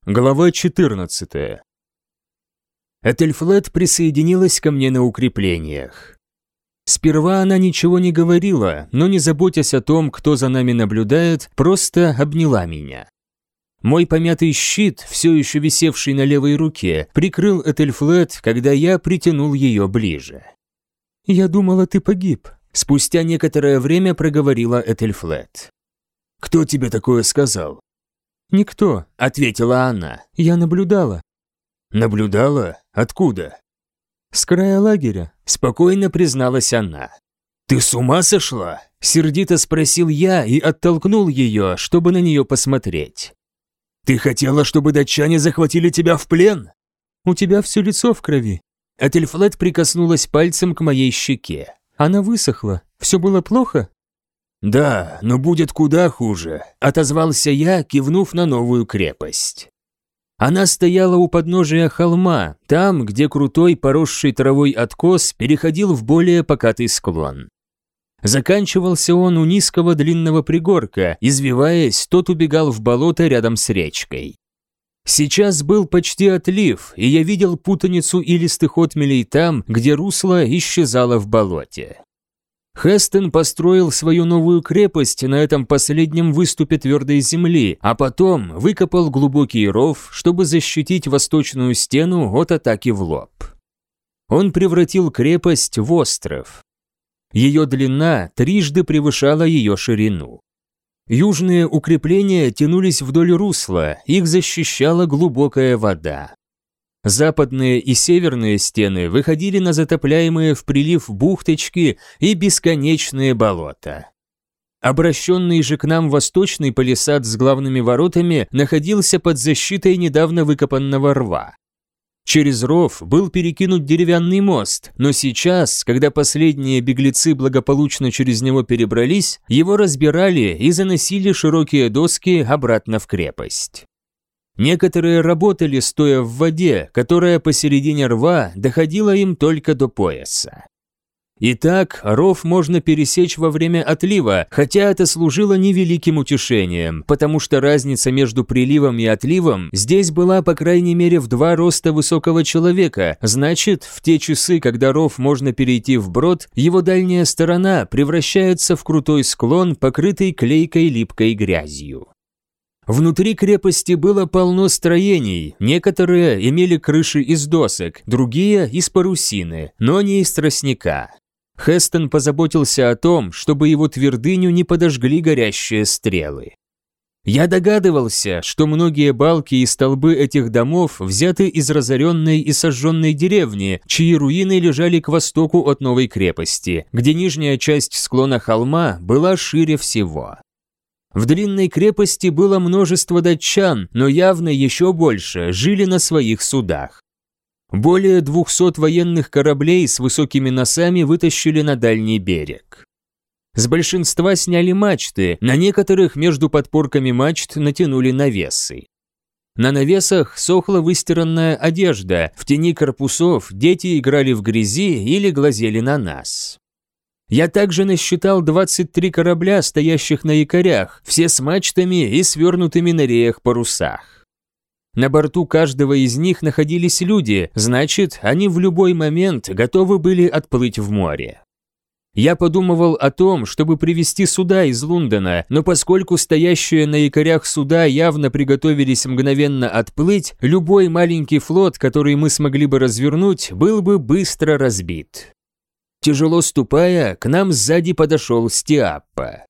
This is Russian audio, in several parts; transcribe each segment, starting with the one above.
Глава 14. Этельфлет присоединилась ко мне на укреплениях. Сперва она ничего не говорила, но не заботясь о том, кто за нами наблюдает, просто обняла меня. Мой помятый щит, все еще висевший на левой руке, прикрыл Этельфлет, когда я притянул ее ближе. «Я думала, ты погиб», – спустя некоторое время проговорила Этельфлет. «Кто тебе такое сказал?» «Никто», – ответила она. «Я наблюдала». «Наблюдала? Откуда?» «С края лагеря», – спокойно призналась она. «Ты с ума сошла?» – сердито спросил я и оттолкнул ее, чтобы на нее посмотреть. «Ты хотела, чтобы датчане захватили тебя в плен?» «У тебя все лицо в крови». Этельфлет прикоснулась пальцем к моей щеке. «Она высохла. Все было плохо?» «Да, но будет куда хуже», – отозвался я, кивнув на новую крепость. Она стояла у подножия холма, там, где крутой поросший травой откос переходил в более покатый склон. Заканчивался он у низкого длинного пригорка, извиваясь, тот убегал в болото рядом с речкой. Сейчас был почти отлив, и я видел путаницу илистых отмелей там, где русло исчезало в болоте. Хестен построил свою новую крепость на этом последнем выступе твердой земли, а потом выкопал глубокий ров, чтобы защитить восточную стену от атаки в лоб. Он превратил крепость в остров. Ее длина трижды превышала ее ширину. Южные укрепления тянулись вдоль русла, их защищала глубокая вода. Западные и северные стены выходили на затопляемые в прилив бухточки и бесконечные болота. Обращенный же к нам восточный палисад с главными воротами находился под защитой недавно выкопанного рва. Через ров был перекинут деревянный мост, но сейчас, когда последние беглецы благополучно через него перебрались, его разбирали и заносили широкие доски обратно в крепость. Некоторые работали, стоя в воде, которая посередине рва доходила им только до пояса. Итак, ров можно пересечь во время отлива, хотя это служило невеликим утешением, потому что разница между приливом и отливом здесь была по крайней мере в 2 роста высокого человека, значит, в те часы, когда ров можно перейти вброд, его дальняя сторона превращается в крутой склон, покрытый клейкой липкой грязью. Внутри крепости было полно строений, некоторые имели крыши из досок, другие из парусины, но не из тростника. Хестен позаботился о том, чтобы его твердыню не подожгли горящие стрелы. Я догадывался, что многие балки и столбы этих домов взяты из разоренной и сожженной деревни, чьи руины лежали к востоку от новой крепости, где нижняя часть склона холма была шире всего. В длинной крепости было множество датчан, но явно еще больше жили на своих судах. Более 200 военных кораблей с высокими носами вытащили на дальний берег. С большинства сняли мачты, на некоторых между подпорками мачт натянули навесы. На навесах сохла выстиранная одежда, в тени корпусов дети играли в грязи или глазели на нас. Я также насчитал 23 корабля, стоящих на якорях, все с мачтами и свернутыми на реях парусах. На борту каждого из них находились люди, значит, они в любой момент готовы были отплыть в море. Я подумывал о том, чтобы привезти суда из Лондона, но поскольку стоящие на якорях суда явно приготовились мгновенно отплыть, любой маленький флот, который мы смогли бы развернуть, был бы быстро разбит. Тяжело ступая, к нам сзади подошел Стиаппа.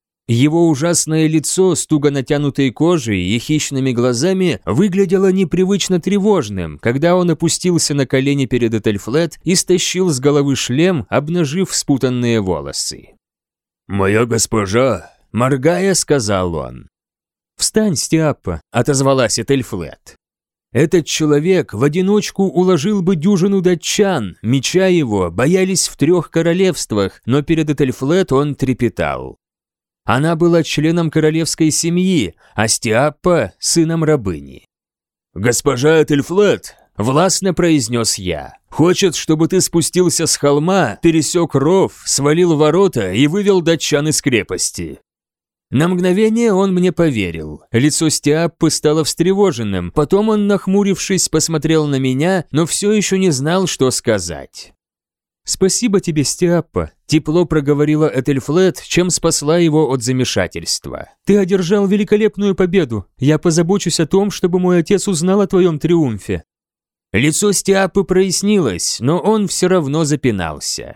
Его ужасное лицо с туго натянутой кожей и хищными глазами выглядело непривычно тревожным, когда он опустился на колени перед Этельфлет и стащил с головы шлем, обнажив спутанные волосы. «Моя госпожа», – моргая, сказал он. «Встань, Стиаппа», – отозвалась Этельфлет. Этот человек в одиночку уложил бы дюжину датчан, меча его боялись в 3 королевствах, но перед Этельфлет он трепетал. Она была членом королевской семьи, а Стиаппа – сыном рабыни. «Госпожа Этельфлет», – властно произнес я, – «хочет, чтобы ты спустился с холма, пересек ров, свалил ворота и вывел датчан из крепости». На мгновение он мне поверил. Лицо Стиаппы стало встревоженным, потом он, нахмурившись, посмотрел на меня, но все еще не знал, что сказать. «Спасибо тебе, Стиаппа», – тепло проговорила Этельфлет, чем спасла его от замешательства. «Ты одержал великолепную победу. Я позабочусь о том, чтобы мой отец узнал о твоем триумфе». Лицо Стиаппы прояснилось, но он все равно запинался.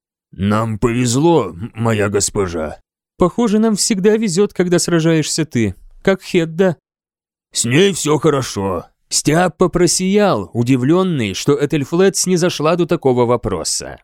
«Нам повезло, моя госпожа». «Похоже, нам всегда везет, когда сражаешься ты, как Хедда». «С ней все хорошо». Стиаппа просиял, удивленный, что Этельфлет снизошла до такого вопроса.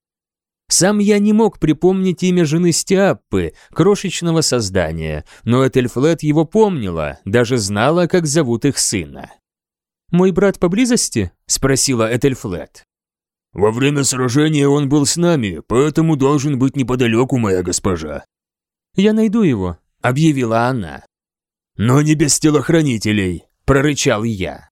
Сам я не мог припомнить имя жены Стиаппы, крошечного создания, но Этельфлет его помнила, даже знала, как зовут их сына. «Мой брат поблизости?» – спросила Этельфлет. «Во время сражения он был с нами, поэтому должен быть неподалеку, моя госпожа». «Я найду его», – объявила она. «Но не без телохранителей», – прорычал я.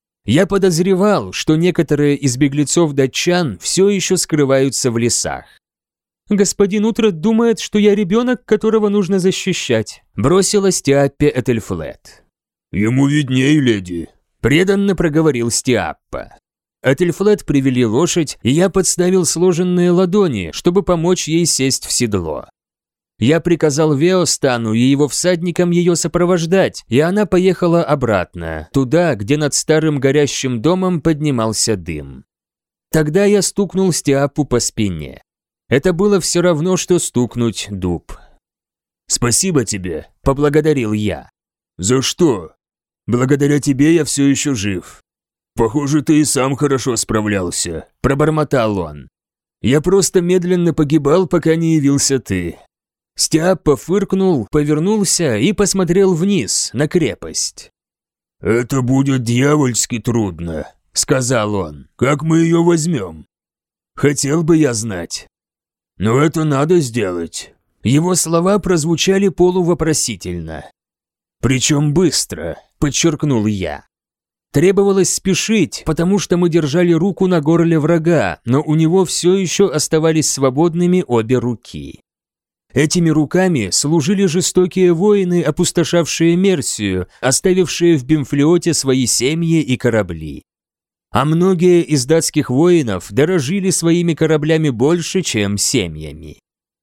Я подозревал, что некоторые из беглецов-датчан все еще скрываются в лесах. «Господин Утрат думает, что я ребенок, которого нужно защищать», – бросила Стиаппе Этельфлет. «Ему видней, леди», – преданно проговорил Стиаппа. Этельфлет привели лошадь, и я подставил сложенные ладони, чтобы помочь ей сесть в седло. Я приказал Веостану и его всадникам ее сопровождать, и она поехала обратно, туда, где над старым горящим домом поднимался дым. Тогда я стукнул Стиаппу по спине. Это было все равно, что стукнуть дуб. «Спасибо тебе», – поблагодарил я. «За что? Благодаря тебе я все еще жив. Похоже, ты и сам хорошо справлялся», – пробормотал он. «Я просто медленно погибал, пока не явился ты». Стиаппа фыркнул, повернулся и посмотрел вниз, на крепость. «Это будет дьявольски трудно», — сказал он. «Как мы ее возьмем?» «Хотел бы я знать». «Но это надо сделать». Его слова прозвучали полувопросительно. «Причем быстро», — подчеркнул я. Требовалось спешить, потому что мы держали руку на горле врага, но у него все еще оставались свободными обе руки. Этими руками служили жестокие воины, опустошавшие Мерсию, оставившие в Бимфлиоте свои семьи и корабли. А многие из датских воинов дорожили своими кораблями больше, чем семьями.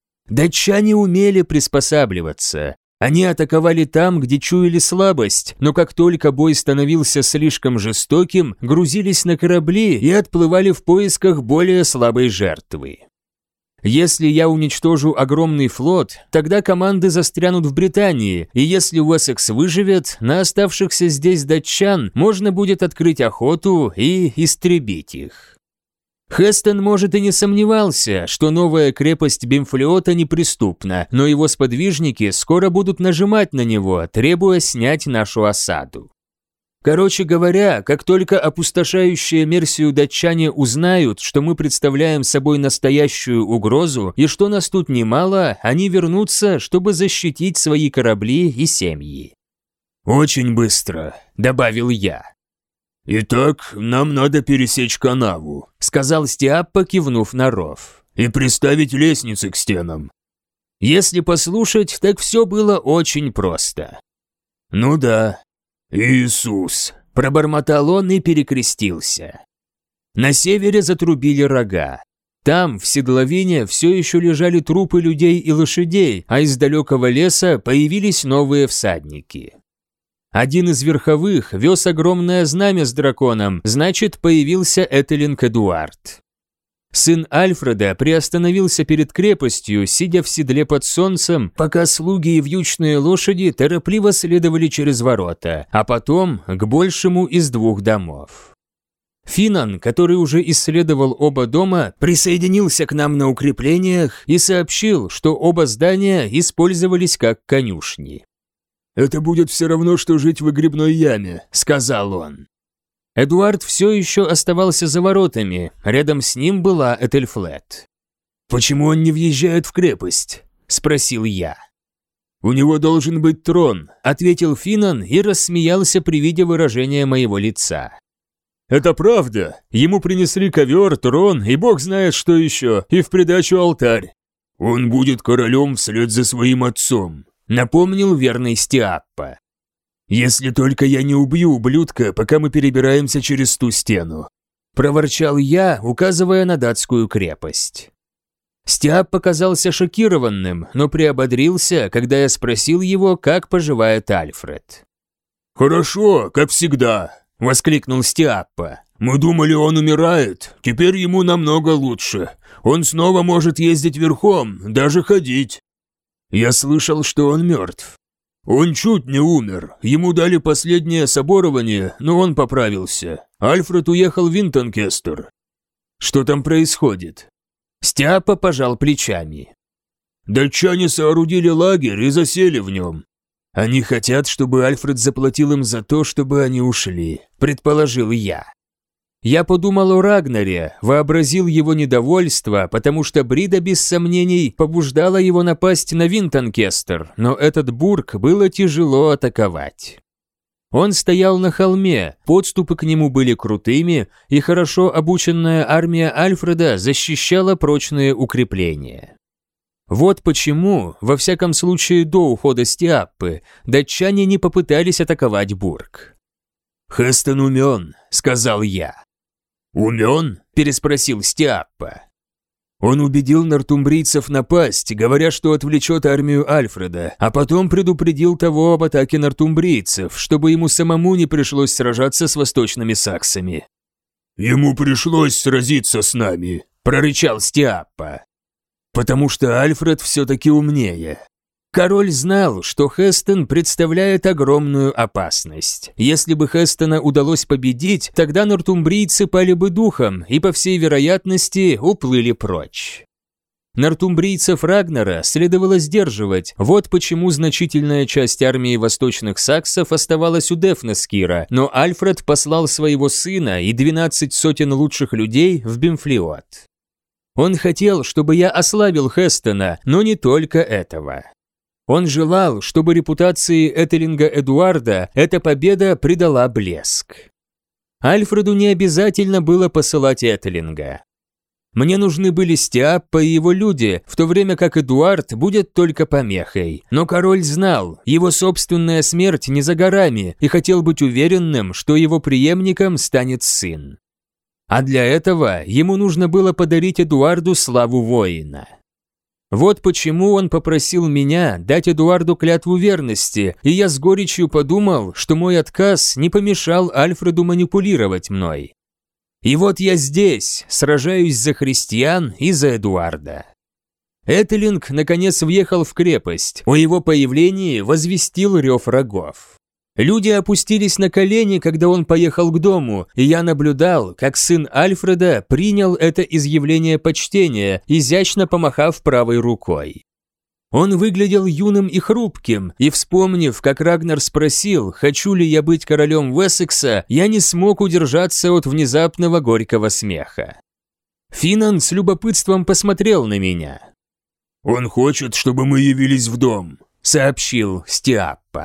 Датчане умели приспосабливаться. Они атаковали там, где чуяли слабость, но как только бой становился слишком жестоким, грузились на корабли и отплывали в поисках более слабой жертвы. Если я уничтожу огромный флот, тогда команды застрянут в Британии, и если Уэссекс выживет, на оставшихся здесь датчан можно будет открыть охоту и истребить их. Хестон, может, и не сомневался, что новая крепость Бимфлиота неприступна, но его сподвижники скоро будут нажимать на него, требуя снять нашу осаду. Короче говоря, как только опустошающие Мерсию датчане узнают, что мы представляем собой настоящую угрозу и что нас тут немало, они вернутся, чтобы защитить свои корабли и семьи. «Очень быстро», — добавил я. «Итак, нам надо пересечь канаву», — сказал Стиаппа, кивнув на ров, «и приставить лестницы к стенам». Если послушать, так все было очень просто. «Ну да». «Иисус!» – пробормотал он и перекрестился. На севере затрубили рога. Там, в седловине, все еще лежали трупы людей и лошадей, а из далекого леса появились новые всадники. Один из верховых вез огромное знамя с драконом, значит, появился Этелинг Эдуард. Сын Альфреда приостановился перед крепостью, сидя в седле под солнцем, пока слуги и вьючные лошади торопливо следовали через ворота, а потом к большему из двух домов. Финан, который уже исследовал оба дома, присоединился к нам на укреплениях и сообщил, что оба здания использовались как конюшни. «Это будет все равно, что жить в выгребной яме», — сказал он. Эдуард все еще оставался за воротами, рядом с ним была Этельфлет. «Почему он не въезжает в крепость?» – спросил я. «У него должен быть трон», – ответил Финан и рассмеялся при виде выражения моего лица. «Это правда. Ему принесли ковер, трон и бог знает что еще, и в придачу алтарь. Он будет королем вслед за своим отцом. напомнил верный Стиаппа. «Если только я не убью ублюдка, пока мы перебираемся через ту стену», проворчал я, указывая на датскую крепость. Стиаппа показался шокированным, но приободрился, когда я спросил его, как поживает Альфред. «Хорошо, как всегда», – воскликнул Стиаппа. «Мы думали, он умирает, теперь ему намного лучше. Он снова может ездить верхом, даже ходить». «Я слышал, что он мертв». «Он чуть не умер, ему дали последнее соборование, но он поправился. Альфред уехал в Винтонкестер». «Что там происходит?» Стиаппа пожал плечами. «Датчане соорудили лагерь и засели в нем». «Они хотят, чтобы Альфред заплатил им за то, чтобы они ушли», – предположил я. Я подумал о Рагнаре, вообразил его недовольство, потому что Брида, без сомнений, побуждала его напасть на Винтонкестер, но этот бург было тяжело атаковать. Он стоял на холме, подступы к нему были крутыми, и хорошо обученная армия Альфреда защищала прочные укрепления. Вот почему, во всяком случае до ухода Стиаппы, датчане не попытались атаковать бург. «Хестон умен», – сказал я. «Умен?» – переспросил Стиаппа. Он убедил нортумбрийцев напасть, говоря, что отвлечет армию Альфреда, а потом предупредил того об атаке нортумбрийцев, чтобы ему самому не пришлось сражаться с восточными саксами. «Ему пришлось сразиться с нами», – прорычал Стиаппа. «Потому что Альфред все-таки умнее». Король знал, что Хестон представляет огромную опасность. Если бы Хестона удалось победить, тогда нортумбрийцы пали бы духом и, по всей вероятности, уплыли прочь. Нортумбрийцев Рагнара следовало сдерживать, вот почему значительная часть армии восточных саксов оставалась у Дефнескира, но Альфред послал своего сына и 12 сотен лучших людей в Бимфлиот. Он хотел, чтобы я ослабил Хестона, но не только этого. Он желал, чтобы репутации Этелинга Эдуарда эта победа придала блеск. Альфреду не обязательно было посылать Этелинга. Мне нужны были Стиаппа и его люди, в то время как Эдуард будет только помехой. Но король знал, его собственная смерть не за горами и хотел быть уверенным, что его преемником станет сын. А для этого ему нужно было подарить Эдуарду славу воина. Вот почему он попросил меня дать Эдуарду клятву верности, и я с горечью подумал, что мой отказ не помешал Альфреду манипулировать мной. И вот я здесь, сражаюсь за христиан и за Эдуарда. Этелинг наконец въехал в крепость, о его появлении возвестил рев рогов. Люди опустились на колени, когда он поехал к дому, и я наблюдал, как сын Альфреда принял это изъявление почтения, изящно помахав правой рукой. Он выглядел юным и хрупким, и, вспомнив, как Рагнар спросил, хочу ли я быть королем Уэссекса, я не смог удержаться от внезапного горького смеха. Финан с любопытством посмотрел на меня. «Он хочет, чтобы мы явились в дом», — сообщил Стиаппа.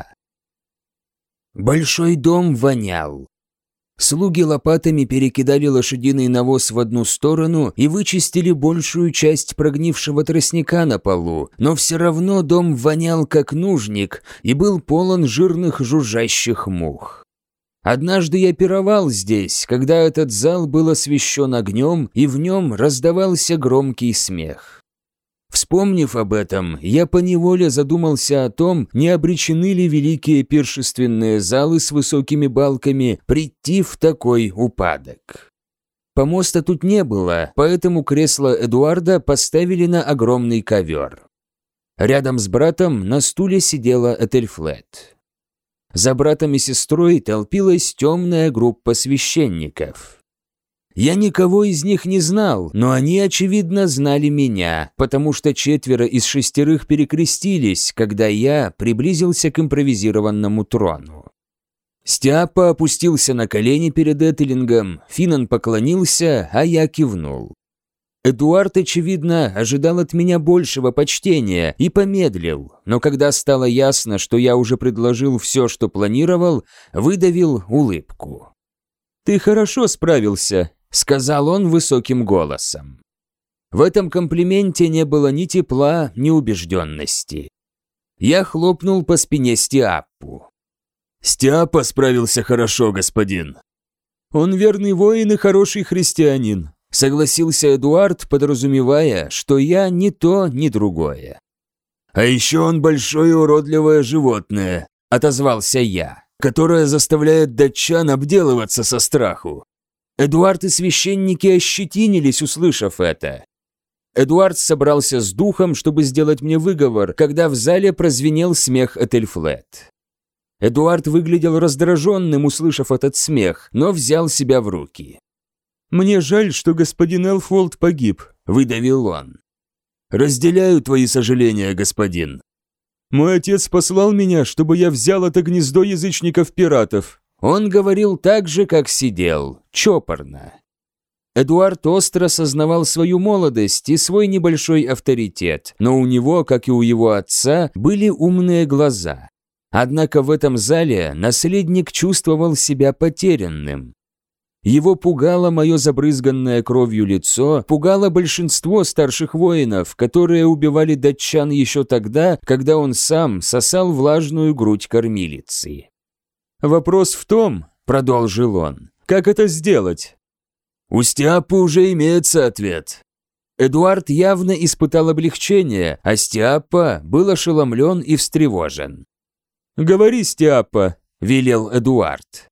Большой дом вонял. Слуги лопатами перекидали лошадиный навоз в одну сторону и вычистили большую часть прогнившего тростника на полу, но все равно дом вонял как нужник и был полон жирных жужжащих мух. Однажды я пировал здесь, когда этот зал был освещен огнем, и в нем раздавался громкий смех. Вспомнив об этом, я поневоле задумался о том, не обречены ли великие пиршественные залы с высокими балками прийти в такой упадок. Помоста тут не было, поэтому кресло Эдуарда поставили на огромный ковер. Рядом с братом на стуле сидела Этельфлет. За братом и сестрой толпилась темная группа священников. Я никого из них не знал, но они, очевидно, знали меня, потому что 4 из 6 перекрестились, когда я приблизился к импровизированному трону. Стиаппа опустился на колени перед Этелингом, Финан поклонился, а я кивнул. Эдуард, очевидно, ожидал от меня большего почтения и помедлил, но когда стало ясно, что я уже предложил все, что планировал, выдавил улыбку. «Ты хорошо справился», — сказал он высоким голосом. В этом комплименте не было ни тепла, ни убежденности. Я хлопнул по спине Стиаппу. «Стиаппа справился хорошо, господин». «Он верный воин и хороший христианин», — согласился Эдуард, подразумевая, что я ни то, ни другое. «А еще он большое уродливое животное», — отозвался я, «которое заставляет датчан обделываться со страху». Эдуард и священники ощетинились, услышав это. Эдуард собрался с духом, чтобы сделать мне выговор, когда в зале прозвенел смех Этельфлет. Эдуард выглядел раздраженным, услышав этот смех, но взял себя в руки. «Мне жаль, что господин Элфволд погиб», — выдавил он. «Разделяю твои сожаления, господин». «Мой отец послал меня, чтобы я взял это гнездо язычников-пиратов». Он говорил так же, как сидел, чопорно. Эдуард остро сознавал свою молодость и свой небольшой авторитет, но у него, как и у его отца, были умные глаза. Однако в этом зале наследник чувствовал себя потерянным. Его пугало мое забрызганное кровью лицо, пугало большинство старших воинов, которые убивали датчан еще тогда, когда он сам сосал влажную грудь кормилицы. «Вопрос в том, — продолжил он, — как это сделать?» «У Стиаппы уже имеется ответ». Эдуард явно испытал облегчение, а Стиаппа был ошеломлен и встревожен. «Говори, Стиаппа», — велел Эдуард.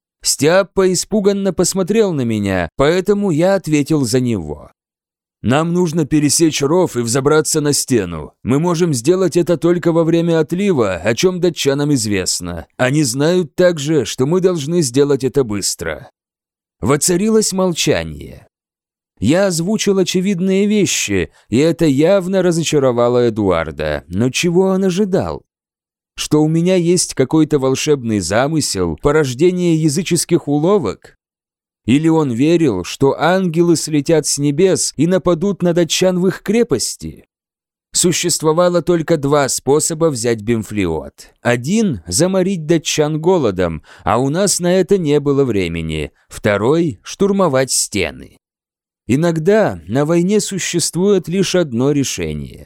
Стиаппа испуганно посмотрел на меня, поэтому я ответил за него. «Нам нужно пересечь ров и взобраться на стену. Мы можем сделать это только во время отлива, о чем датчанам известно. Они знают также, что мы должны сделать это быстро». Воцарилось молчание. Я озвучил очевидные вещи, и это явно разочаровало Эдуарда, но чего он ожидал? Что у меня есть какой-то волшебный замысел, порождение языческих уловок? Или он верил, что ангелы слетят с небес и нападут на датчан в их крепости? Существовало только два способа взять Бемфлиот. Один – заморить датчан голодом, а у нас на это не было времени. Второй – штурмовать стены. Иногда на войне существует лишь одно решение.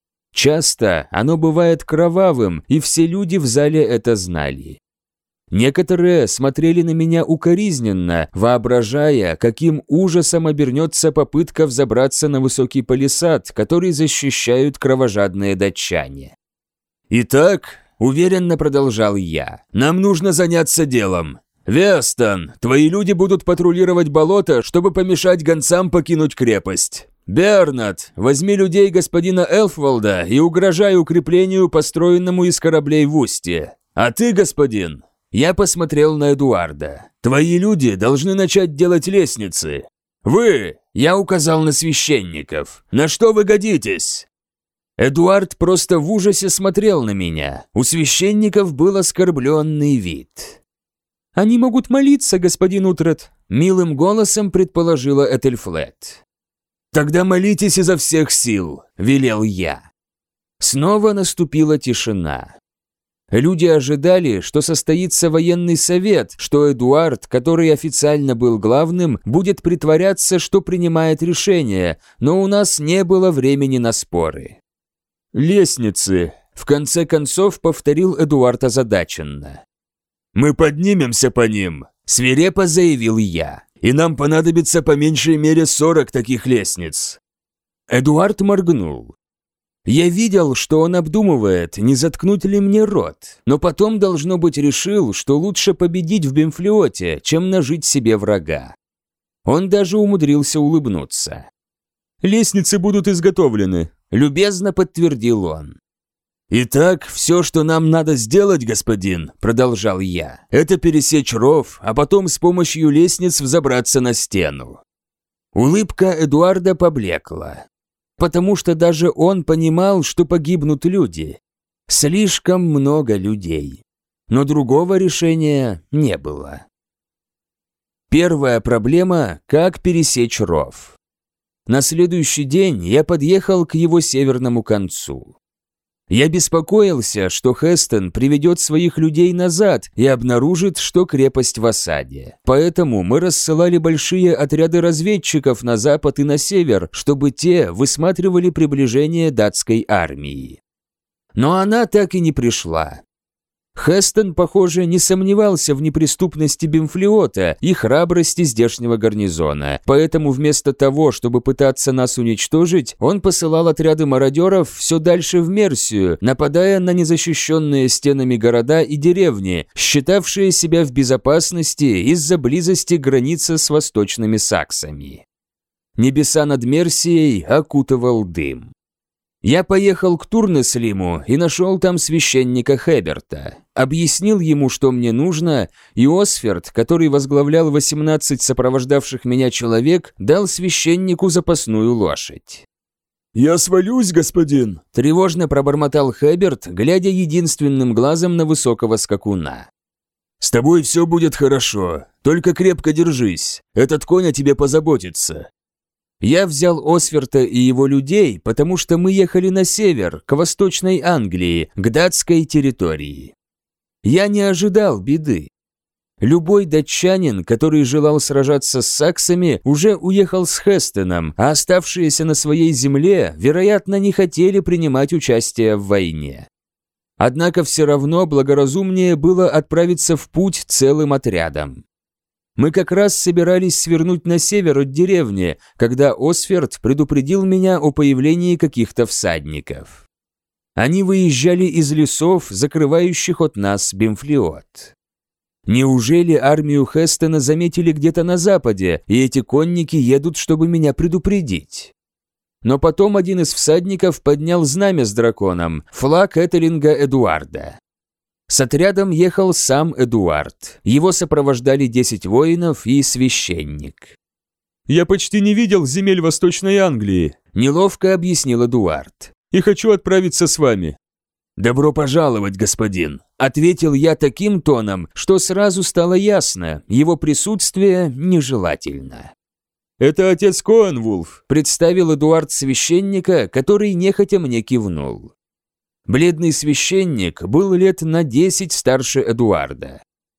Часто оно бывает кровавым, и все люди в зале это знали. Некоторые смотрели на меня укоризненно, воображая, каким ужасом обернется попытка взобраться на высокий палисад, который защищают кровожадные датчане. «Итак, — уверенно продолжал я, — нам нужно заняться делом. Вестон, твои люди будут патрулировать болото, чтобы помешать гонцам покинуть крепость. Бернат, возьми людей господина Элфволда и угрожай укреплению, построенному из кораблей в устье. А ты, господин...» Я посмотрел на Эдуарда. «Твои люди должны начать делать лестницы. Вы, — я указал на священников, — на что вы годитесь?» Эдуард просто в ужасе смотрел на меня. У священников был оскорбленный вид. «Они могут молиться, господин Утрат», — милым голосом предположила Этельфлет. «Тогда молитесь изо всех сил», — велел я. Снова наступила тишина. Люди ожидали, что состоится военный совет, что Эдуард, который официально был главным, будет притворяться, что принимает решение, но у нас не было времени на споры. «Лестницы», — в конце концов повторил Эдуард озадаченно. «Мы поднимемся по ним», — свирепо заявил я, «и нам понадобится по меньшей мере 40 таких лестниц». Эдуард моргнул. Я видел, что он обдумывает, не заткнуть ли мне рот, но потом, должно быть, решил, что лучше победить в Бемфлиоте, чем нажить себе врага. Он даже умудрился улыбнуться. «Лестницы будут изготовлены», — любезно подтвердил он. «Итак, все, что нам надо сделать, господин, — продолжал я, — это пересечь ров, а потом с помощью лестниц взобраться на стену». Улыбка Эдуарда поблекла. Потому что даже он понимал, что погибнут люди. Слишком много людей. Но другого решения не было. Первая проблема – как пересечь ров. На следующий день я подъехал к его северному концу. Я беспокоился, что Хестон приведет своих людей назад и обнаружит, что крепость в осаде. Поэтому мы рассылали большие отряды разведчиков на запад и на север, чтобы те высматривали приближение датской армии. Но она так и не пришла. Хестон, похоже, не сомневался в неприступности Бимфлиота и храбрости здешнего гарнизона, поэтому вместо того, чтобы пытаться нас уничтожить, он посылал отряды мародеров все дальше в Мерсию, нападая на незащищенные стенами города и деревни, считавшие себя в безопасности из-за близости границы с восточными саксами. Небеса над Мерсией окутывал дым. Я поехал к Турнеслиму и нашел там священника Хеберта. Объяснил ему, что мне нужно, и Осферд, который возглавлял 18 сопровождавших меня человек, дал священнику запасную лошадь. «Я свалюсь, господин!» – тревожно пробормотал Хеберт, глядя единственным глазом на высокого скакуна. «С тобой все будет хорошо, только крепко держись, этот конь о тебе позаботится». Я взял Осферта и его людей, потому что мы ехали на север, к Восточной Англии, к датской территории. Я не ожидал беды. Любой датчанин, который желал сражаться с саксами, уже уехал с Хестоном, а оставшиеся на своей земле, вероятно, не хотели принимать участие в войне. Однако все равно благоразумнее было отправиться в путь целым отрядом. Мы как раз собирались свернуть на север от деревни, когда Осферд предупредил меня о появлении каких-то всадников. Они выезжали из лесов, закрывающих от нас Бимфлиот. Неужели армию Хестона заметили где-то на западе, и эти конники едут, чтобы меня предупредить? Но потом один из всадников поднял знамя с драконом, флаг Этелинга Эдуарда. С отрядом ехал сам Эдуард. Его сопровождали 10 воинов и священник. «Я почти не видел земель Восточной Англии», – неловко объяснил Эдуард. «И хочу отправиться с вами». «Добро пожаловать, господин», – ответил я таким тоном, что сразу стало ясно, его присутствие нежелательно. «Это отец Коэнвулф», – представил Эдуард священника, который нехотя мне кивнул. Бледный священник был лет на 10 старше Эдуарда.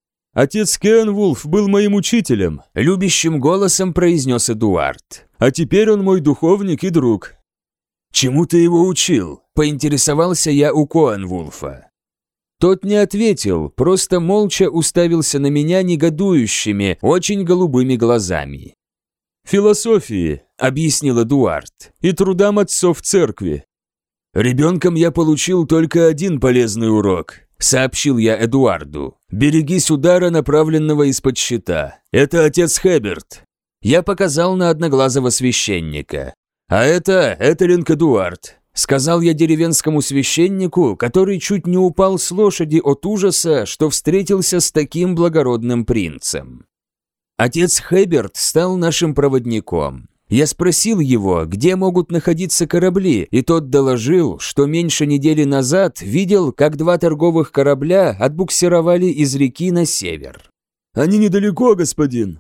«Отец Коэнвулф был моим учителем», – любящим голосом произнес Эдуард. «А теперь он мой духовник и друг». «Чему ты его учил?» – поинтересовался я у Коэнвулфа. Тот не ответил, просто молча уставился на меня негодующими, очень голубыми глазами. «Философии», – объяснил Эдуард, – «и трудам отцов церкви». «Ребенком я получил только один полезный урок», – сообщил я Эдуарду. «Берегись удара, направленного из-под щита. Это отец Хеберт». Я показал на одноглазого священника. «А это Этелинг Эдуард», – сказал я деревенскому священнику, который чуть не упал с лошади от ужаса, что встретился с таким благородным принцем. Отец Хеберт стал нашим проводником. Я спросил его, где могут находиться корабли, и тот доложил, что меньше недели назад видел, как 2 торговых корабля отбуксировали из реки на север. «Они недалеко, господин».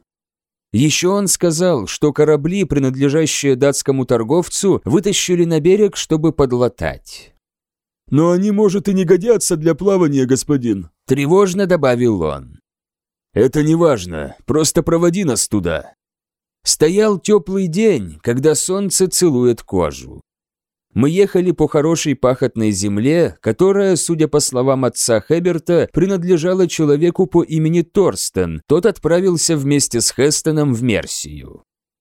Еще он сказал, что корабли, принадлежащие датскому торговцу, вытащили на берег, чтобы подлатать. «Но они, может, и не годятся для плавания, господин», – тревожно добавил он. «Это не важно, просто проводи нас туда». Стоял теплый день, когда солнце целует кожу. Мы ехали по хорошей пахотной земле, которая, судя по словам отца Хеберта, принадлежала человеку по имени Торстен. Тот отправился вместе с Хестоном в Мерсию.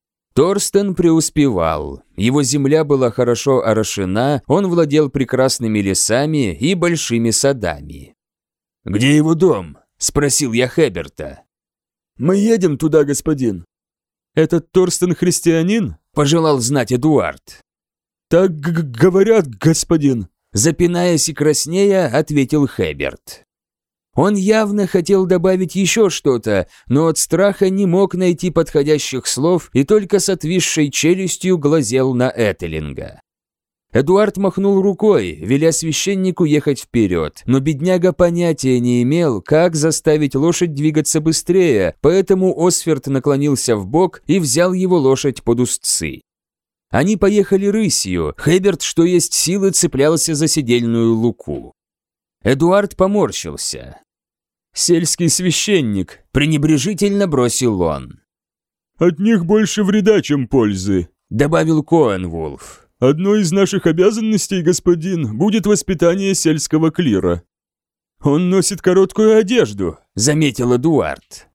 Торстен преуспевал. Его земля была хорошо орошена, он владел прекрасными лесами и большими садами. «Где его дом?» – спросил я Хеберта. «Мы едем туда, господин». «Этот Торстен христианин?» – пожелал знать Эдуард. «Так говорят, господин», – запинаясь и краснея, ответил Хеберт. Он явно хотел добавить еще что-то, но от страха не мог найти подходящих слов и только с отвисшей челюстью глазел на Этелинга. Эдуард махнул рукой, веля священнику ехать вперед, но бедняга понятия не имел, как заставить лошадь двигаться быстрее, поэтому Осферд наклонился вбок и взял его лошадь под узцы. Они поехали рысью, Хеберт, что есть силы, цеплялся за седельную луку. Эдуард поморщился. «Сельский священник», – пренебрежительно бросил он. «От них больше вреда, чем пользы», – добавил Коэнвулф. «Одной из наших обязанностей, господин, будет воспитание сельского клира». «Он носит короткую одежду», — заметил Эдуард.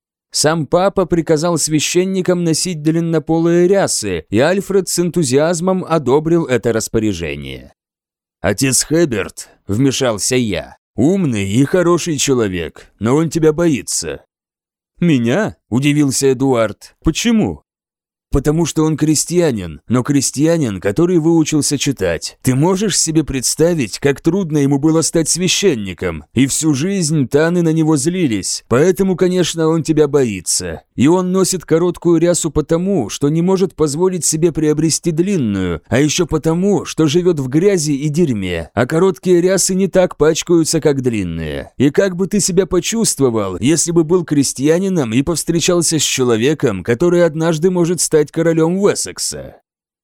Сам папа приказал священникам носить длиннополые рясы, и Альфред с энтузиазмом одобрил это распоряжение. «Отец Хэберт», — вмешался я, — «умный и хороший человек, но он тебя боится». «Меня?» – удивился Эдуард. «Почему?» «Потому что он крестьянин, но крестьянин, который выучился читать. Ты можешь себе представить, как трудно ему было стать священником? И всю жизнь таны на него злились, поэтому, конечно, он тебя боится. И он носит короткую рясу потому, что не может позволить себе приобрести длинную, а еще потому, что живет в грязи и дерьме, а короткие рясы не так пачкаются, как длинные. И как бы ты себя почувствовал, если бы был крестьянином и повстречался с человеком, который однажды может стать королем Уэссекса?»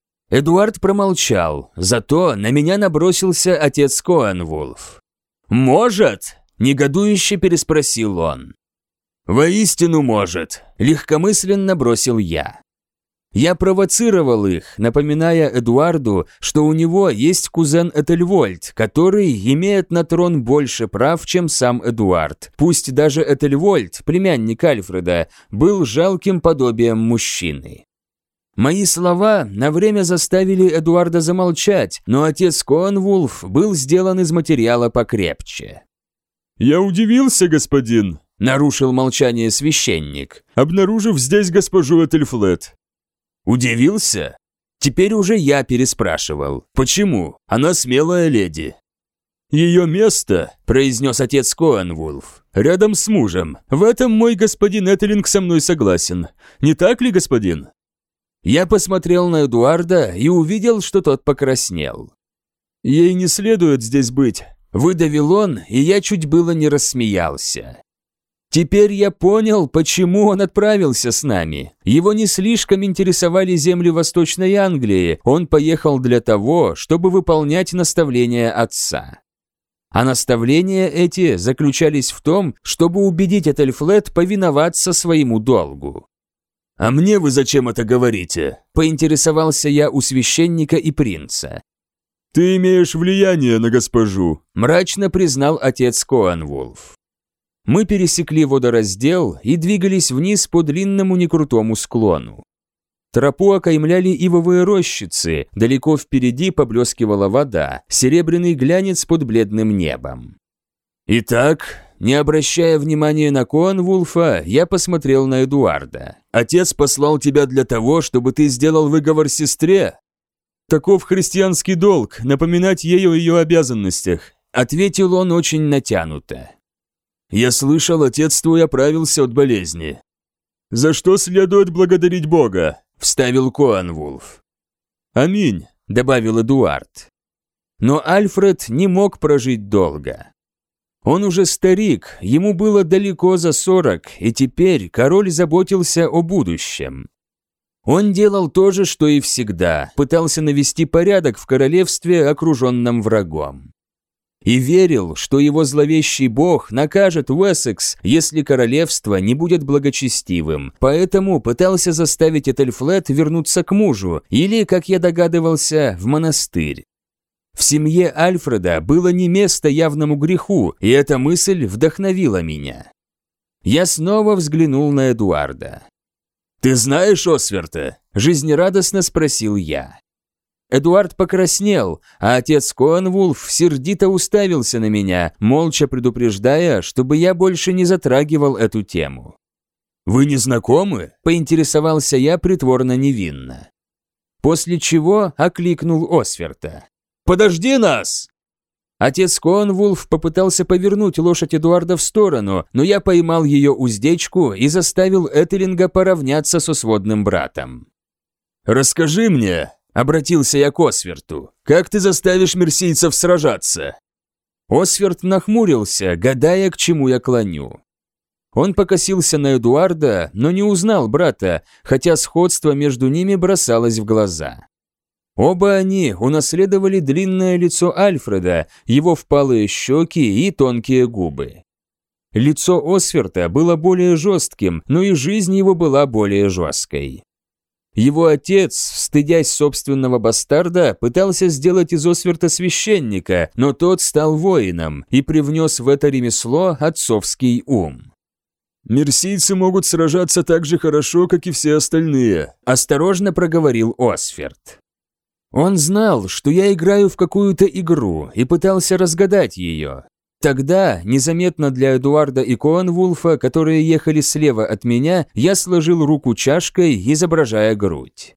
Эдуард промолчал, зато на меня набросился отец Коэнвулф. «Может?» – негодующе переспросил он. «Воистину может», – легкомысленно бросил я. Я провоцировал их, напоминая Эдуарду, что у него есть кузен Этельвольд, который имеет на трон больше прав, чем сам Эдуард. Пусть даже Этельвольд, племянник Альфреда, был жалким подобием мужчины. Мои слова на время заставили Эдуарда замолчать, но отец Коэнвулф был сделан из материала покрепче. «Я удивился, господин», – нарушил молчание священник, обнаружив здесь госпожу Этельфлет. «Удивился?» Теперь уже я переспрашивал. «Почему? Она смелая леди». «Ее место», – произнес отец Коэнвулф, – «рядом с мужем. В этом мой господин Этелинг со мной согласен. Не так ли, господин?» Я посмотрел на Эдуарда и увидел, что тот покраснел. «Ей не следует здесь быть», – выдавил он, и я чуть было не рассмеялся. Теперь я понял, почему он отправился с нами. Его не слишком интересовали земли Восточной Англии, он поехал для того, чтобы выполнять наставления отца. А наставления эти заключались в том, чтобы убедить Этельфлет повиноваться своему долгу. «А мне вы зачем это говорите?» – поинтересовался я у священника и принца. «Ты имеешь влияние на госпожу», – мрачно признал отец Коэнвулф. Мы пересекли водораздел и двигались вниз по длинному некрутому склону. Тропу окаймляли ивовые рощицы, далеко впереди поблескивала вода, серебряный глянец под бледным небом. «Итак», не обращая внимания на Коэнвулфа, я посмотрел на Эдуарда. «Отец послал тебя для того, чтобы ты сделал выговор сестре?» «Таков христианский долг, напоминать ей о ее обязанностях», ответил он очень натянуто. «Я слышал, отец твой оправился от болезни». «За что следует благодарить Бога?» – вставил Коэнвулф. «Аминь», – добавил Эдуард. Но Альфред не мог прожить долго. Он уже старик, ему было далеко за 40, и теперь король заботился о будущем. Он делал то же, что и всегда, пытался навести порядок в королевстве, окруженном врагом. И верил, что его зловещий бог накажет Уэссекс, если королевство не будет благочестивым, поэтому пытался заставить Этельфлет вернуться к мужу или, как я догадывался, в монастырь. В семье Альфреда было не место явному греху, и эта мысль вдохновила меня. Я снова взглянул на Эдуарда. «Ты знаешь Осверта?» – жизнерадостно спросил я. Эдуард покраснел, а отец Коэнвулф сердито уставился на меня, молча предупреждая, чтобы я больше не затрагивал эту тему. «Вы не знакомы?» – поинтересовался я притворно невинно. После чего окликнул Осверта. «Подожди нас!» Отец Коэнвулф попытался повернуть лошадь Эдуарда в сторону, но я поймал ее уздечку и заставил Этелинга поравняться со сводным братом. «Расскажи мне», – обратился я к Осверту, – «как ты заставишь мерсийцев сражаться?» Осверт нахмурился, гадая, к чему я клоню. Он покосился на Эдуарда, но не узнал брата, хотя сходство между ними бросалось в глаза. Оба они унаследовали длинное лицо Альфреда, его впалые щеки и тонкие губы. Лицо Осверта было более жестким, но и жизнь его была более жесткой. Его отец, стыдясь собственного бастарда, пытался сделать из Осверта священника, но тот стал воином и привнес в это ремесло отцовский ум. «Мерсийцы могут сражаться так же хорошо, как и все остальные», – осторожно проговорил Осферт. Он знал, что я играю в какую-то игру и пытался разгадать ее. Тогда, незаметно для Эдуарда и Коанвулфа, которые ехали слева от меня, я сложил руку чашкой, изображая грудь.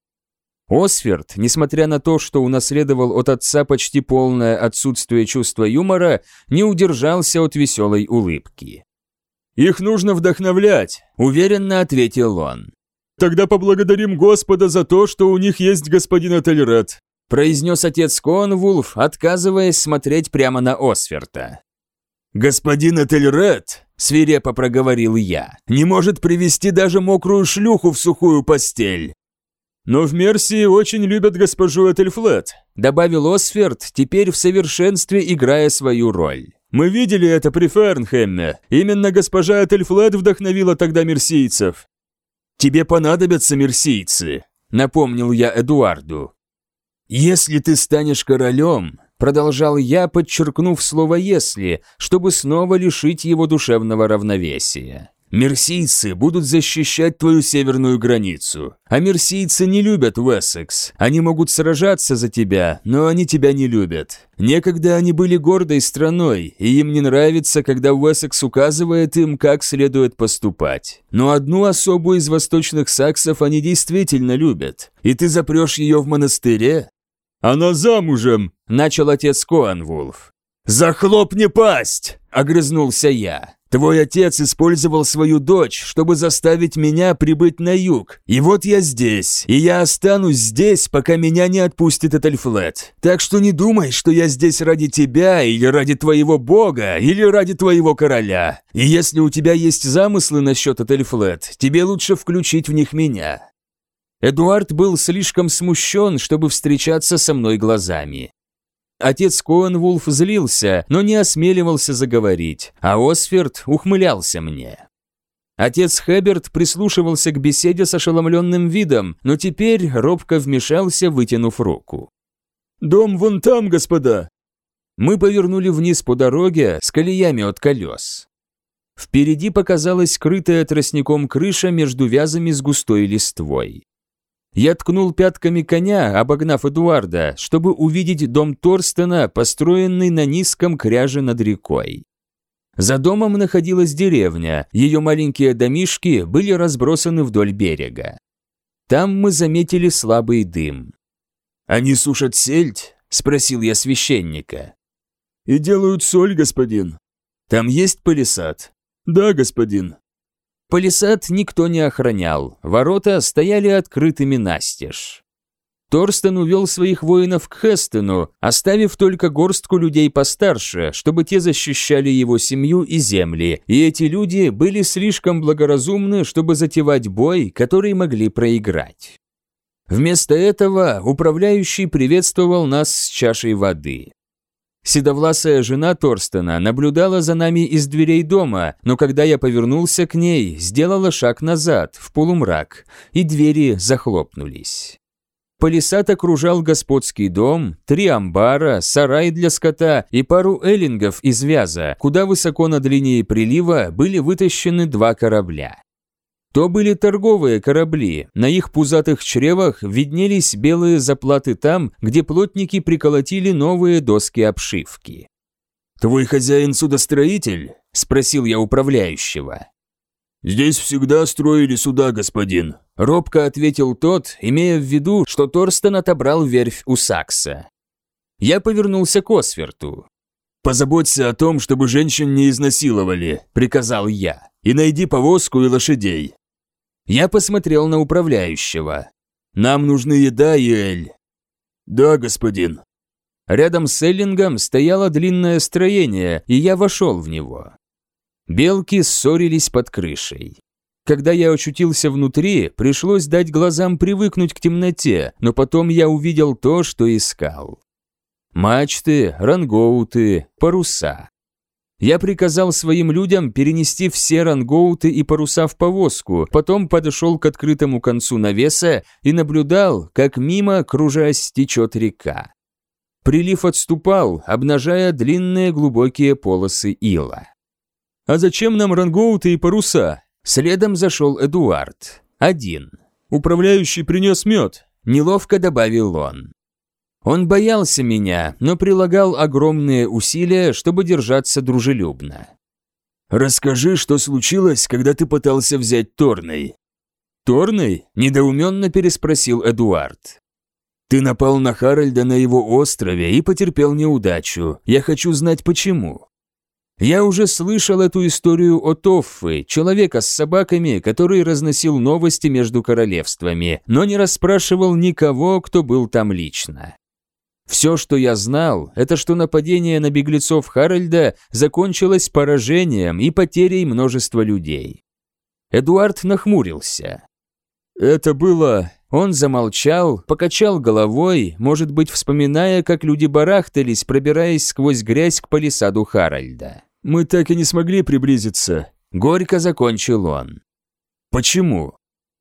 Осферт, несмотря на то, что унаследовал от отца почти полное отсутствие чувства юмора, не удержался от веселой улыбки. «Их нужно вдохновлять», – уверенно ответил он. «Тогда поблагодарим Господа за то, что у них есть господин Этельред», – произнес отец Коанвулф, отказываясь смотреть прямо на Осферта. «Господин Этельред», – свирепо проговорил я, – «не может привести даже мокрую шлюху в сухую постель». «Но в Мерсии очень любят госпожу Этельфлет», – добавил Осферт, теперь в совершенстве играя свою роль. «Мы видели это при Фернхэмме. Именно госпожа Этельфлет вдохновила тогда мерсийцев». «Тебе понадобятся мерсийцы», – напомнил я Эдуарду. «Если ты станешь королем», – продолжал я, подчеркнув слово «если», чтобы снова лишить его душевного равновесия. «Мерсийцы будут защищать твою северную границу. А мерсийцы не любят Уэссекс. Они могут сражаться за тебя, но они тебя не любят. Некогда они были гордой страной, и им не нравится, когда Уэссекс указывает им, как следует поступать. Но одну особу из восточных саксов они действительно любят. И ты запрешь ее в монастыре?» «Она замужем», – начал отец Коанвулф. «Захлопни пасть!» – огрызнулся я. «Твой отец использовал свою дочь, чтобы заставить меня прибыть на юг. И вот я здесь, и я останусь здесь, пока меня не отпустит Этельфлет. Так что не думай, что я здесь ради тебя, или ради твоего бога, или ради твоего короля. И если у тебя есть замыслы насчет Этельфлет, тебе лучше включить в них меня». Эдуард был слишком смущен, чтобы встречаться со мной глазами. Отец Коанвулф злился, но не осмеливался заговорить, а Осферт ухмылялся мне. Отец Хэберт прислушивался к беседе с ошеломленным видом, но теперь робко вмешался, вытянув руку. «Дом вон там, господа!» Мы повернули вниз по дороге с колеями от колес. Впереди показалась скрытая тростником крыша между вязами с густой листвой. Я ткнул пятками коня, обогнав Эдуарда, чтобы увидеть дом Торстена, построенный на низком кряже над рекой. За домом находилась деревня, ее маленькие домишки были разбросаны вдоль берега. Там мы заметили слабый дым. «Они сушат сельдь?» – спросил я священника. «И делают соль, господин». «Там есть палисад?» «Да, господин». Палисад никто не охранял, ворота стояли открытыми настежь. Торстен увел своих воинов к Хестену, оставив только горстку людей постарше, чтобы те защищали его семью и земли, и эти люди были слишком благоразумны, чтобы затевать бой, который могли проиграть. Вместо этого управляющий приветствовал нас с чашей воды. Седовласая жена Торстена наблюдала за нами из дверей дома, но когда я повернулся к ней, сделала шаг назад, в полумрак, и двери захлопнулись. Палисад окружал господский дом, 3 амбара, сарай для скота и пару эллингов из вяза, куда высоко над линией прилива были вытащены 2 корабля. То были торговые корабли, на их пузатых чревах виднелись белые заплаты там, где плотники приколотили новые доски обшивки. «Твой хозяин судостроитель?» – спросил я управляющего. «Здесь всегда строили суда, господин», – робко ответил тот, имея в виду, что Торстен отобрал верфь у Сакса. Я повернулся к Осферту. «Позаботься о том, чтобы женщин не изнасиловали», – приказал я, – «и найди повозку и лошадей». Я посмотрел на управляющего. «Нам нужны еда и эль». «Да, господин». Рядом с эллингом стояло длинное строение, и я вошел в него. Белки ссорились под крышей. Когда я очутился внутри, пришлось дать глазам привыкнуть к темноте, но потом я увидел то, что искал. Мачты, рангоуты, паруса. Я приказал своим людям перенести все рангоуты и паруса в повозку, потом подошел к открытому концу навеса и наблюдал, как мимо, кружась, течет река. Прилив отступал, обнажая длинные глубокие полосы ила. «А зачем нам рангоуты и паруса?» Следом зашел Эдуард. Один. «Управляющий принес мед», – неловко добавил он. Он боялся меня, но прилагал огромные усилия, чтобы держаться дружелюбно. «Расскажи, что случилось, когда ты пытался взять Торней». «Торней?» – недоуменно переспросил Эдуард. «Ты напал на Харальда на его острове и потерпел неудачу. Я хочу знать, почему». Я уже слышал эту историю о Тоффе, человека с собаками, который разносил новости между королевствами, но не расспрашивал никого, кто был там лично. Все, что я знал, это что нападение на беглецов Харальда закончилось поражением и потерей множества людей. Эдуард нахмурился. «Это было...» Он замолчал, покачал головой, может быть, вспоминая, как люди барахтались, пробираясь сквозь грязь к палисаду Харальда. «Мы так и не смогли приблизиться», — горько закончил он. «Почему?»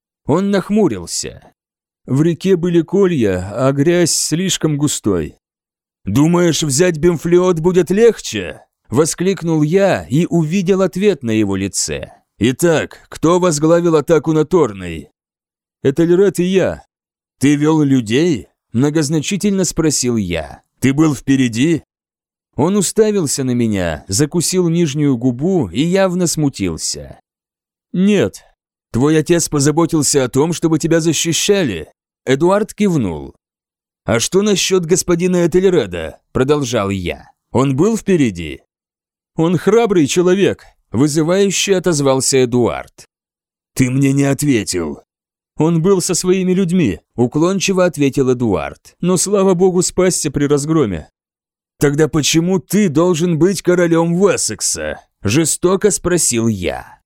Он нахмурился. «В реке были колья, а грязь слишком густой». «Думаешь, взять Бемфлиот будет легче?» — воскликнул я и увидел ответ на его лице. «Итак, кто возглавил атаку на Торней?» «Этельред и я». «Ты вел людей?» – многозначительно спросил я. «Ты был впереди?» Он уставился на меня, закусил нижнюю губу и явно смутился. «Нет». «Твой отец позаботился о том, чтобы тебя защищали?» Эдуард кивнул. «А что насчет господина Этельреда?» – продолжал я. «Он был впереди?» «Он храбрый человек», – вызывающе отозвался Эдуард. «Ты мне не ответил». «Он был со своими людьми», – уклончиво ответил Эдуард, «но, слава богу, спасся при разгроме». «Тогда почему ты должен быть королем Уэссекса?» – жестоко спросил я.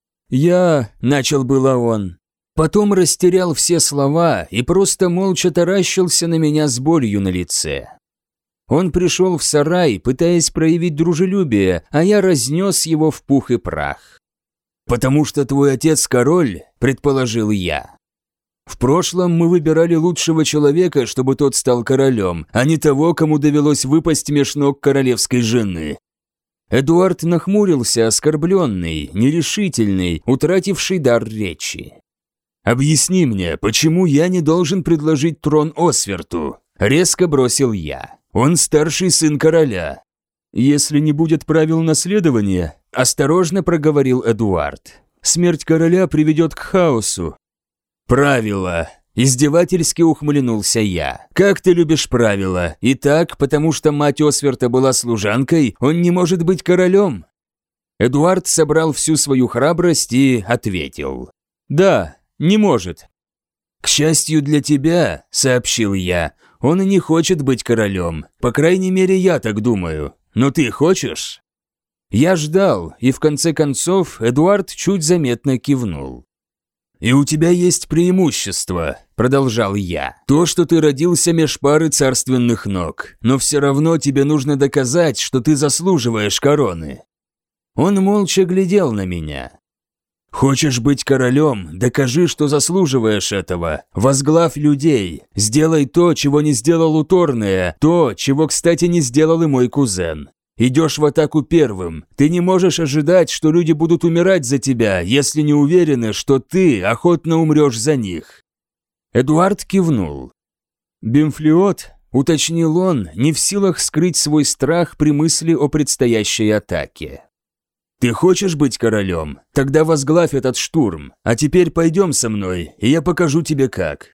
«Я...» – начал было он. Потом растерял все слова и просто молча таращился на меня с болью на лице. Он пришел в сарай, пытаясь проявить дружелюбие, а я разнес его в пух и прах. «Потому что твой отец король», – предположил я. «В прошлом мы выбирали лучшего человека, чтобы тот стал королем, а не того, кому довелось выпасть меж ног королевской жены». Эдуард нахмурился, оскорбленный, нерешительный, утративший дар речи. «Объясни мне, почему я не должен предложить трон Осверту?» – резко бросил я. «Он старший сын короля». «Если не будет правил наследования», – осторожно проговорил Эдуард, – «смерть короля приведет к хаосу». «Правила!» – издевательски ухмыльнулся я. «Как ты любишь правила? Итак, потому что мать Осверта была служанкой, он не может быть королем?» Эдуард собрал всю свою храбрость и ответил. «Да, не может». «К счастью для тебя», – сообщил я, – «он и не хочет быть королем. По крайней мере, я так думаю. Но ты хочешь?» Я ждал, и в конце концов Эдуард чуть заметно кивнул. «И у тебя есть преимущество», – продолжал я. «То, что ты родился меж пары царственных ног, но все равно тебе нужно доказать, что ты заслуживаешь короны». Он молча глядел на меня. «Хочешь быть королем? Докажи, что заслуживаешь этого. Возглавь людей. Сделай то, чего не сделал у Торнея, то, чего, кстати, не сделал и мой кузен. Идешь в атаку первым. Ты не можешь ожидать, что люди будут умирать за тебя, если не уверены, что ты охотно умрешь за них». Эдуард кивнул. «Бемфлиот», – уточнил он, не в силах скрыть свой страх при мысли о предстоящей атаке. «Ты хочешь быть королем? Тогда возглавь этот штурм. А теперь пойдем со мной, и я покажу тебе как».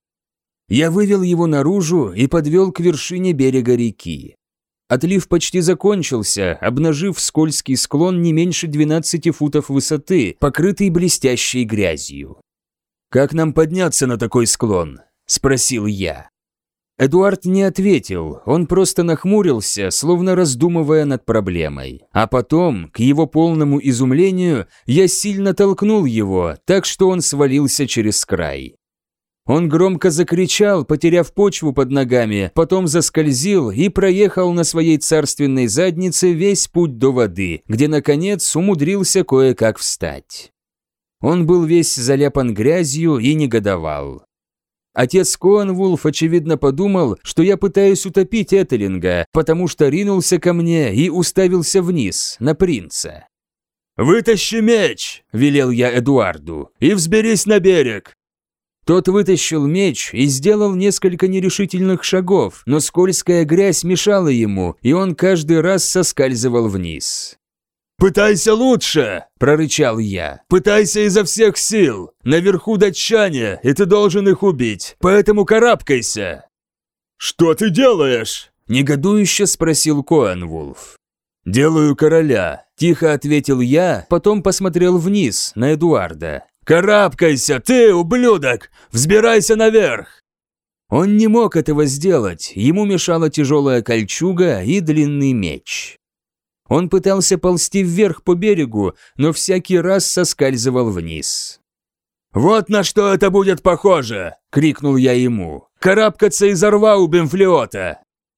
Я вывел его наружу и подвел к вершине берега реки. Отлив почти закончился, обнажив скользкий склон не меньше 12 футов высоты, покрытый блестящей грязью. «Как нам подняться на такой склон?» – спросил я. Эдуард не ответил, он просто нахмурился, словно раздумывая над проблемой. А потом, к его полному изумлению, я сильно толкнул его, так что он свалился через край. Он громко закричал, потеряв почву под ногами, потом заскользил и проехал на своей царственной заднице весь путь до воды, где, наконец, умудрился кое-как встать. Он был весь заляпан грязью и негодовал. Отец Коанвулф, очевидно, подумал, что я пытаюсь утопить Этелинга, потому что ринулся ко мне и уставился вниз, на принца. «Вытащи меч!» – велел я Эдуарду. «И взберись на берег!» Тот вытащил меч и сделал несколько нерешительных шагов, но скользкая грязь мешала ему, и он каждый раз соскальзывал вниз. «Пытайся лучше!» – прорычал я. «Пытайся изо всех сил! Наверху датчане, и ты должен их убить, поэтому карабкайся!» «Что ты делаешь?» – негодующе спросил Коанвулф. «Делаю короля», – тихо ответил я, потом посмотрел вниз на Эдуарда. «Карабкайся, ты, ублюдок! Взбирайся наверх!» Он не мог этого сделать, ему мешала тяжелая кольчуга и длинный меч. Он пытался ползти вверх по берегу, но всякий раз соскальзывал вниз. «Вот на что это будет похоже!» – крикнул я ему. «Карабкаться изо рва у Бемфлиота!»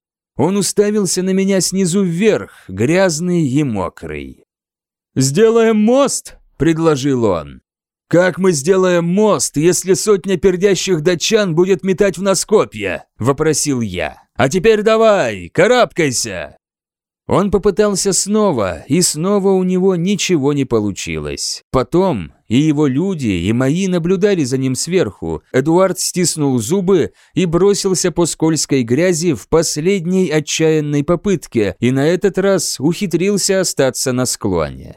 Он уставился на меня снизу вверх, грязный и мокрый. «Сделаем мост?» – предложил он. «Как мы сделаем мост, если сотня пердящих датчан будет метать в нас копья?» – вопросил я. «А теперь давай, карабкайся!» Он попытался снова, и снова у него ничего не получилось. Потом и его люди, и мои наблюдали за ним сверху. Эдуард стиснул зубы и бросился по скользкой грязи в последней отчаянной попытке, и на этот раз ухитрился остаться на склоне.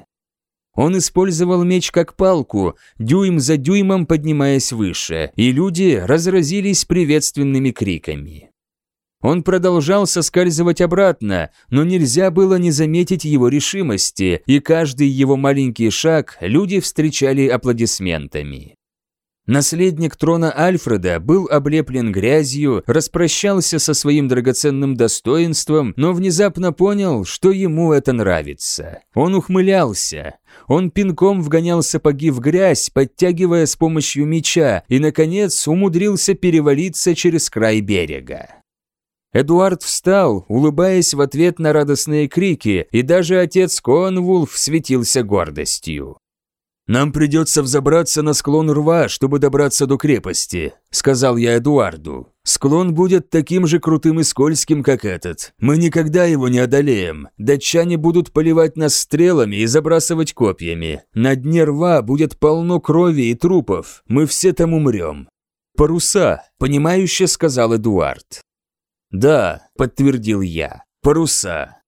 Он использовал меч как палку, дюйм за дюймом поднимаясь выше, и люди разразились приветственными криками. Он продолжал соскальзывать обратно, но нельзя было не заметить его решимости, и каждый его маленький шаг люди встречали аплодисментами. Наследник трона Альфреда был облеплен грязью, распрощался со своим драгоценным достоинством, но внезапно понял, что ему это нравится. Он ухмылялся. Он пинком вгонял сапоги в грязь, подтягивая с помощью меча, и, наконец, умудрился перевалиться через край берега. Эдуард встал, улыбаясь в ответ на радостные крики, и даже отец Коанвулф светился гордостью. «Нам придется взобраться на склон рва, чтобы добраться до крепости», – сказал я Эдуарду. «Склон будет таким же крутым и скользким, как этот. Мы никогда его не одолеем. Датчане будут поливать нас стрелами и забрасывать копьями. На дне рва будет полно крови и трупов. Мы все там умрем». «Паруса», – понимающе сказал Эдуард. «Да», – подтвердил я, – «паруса».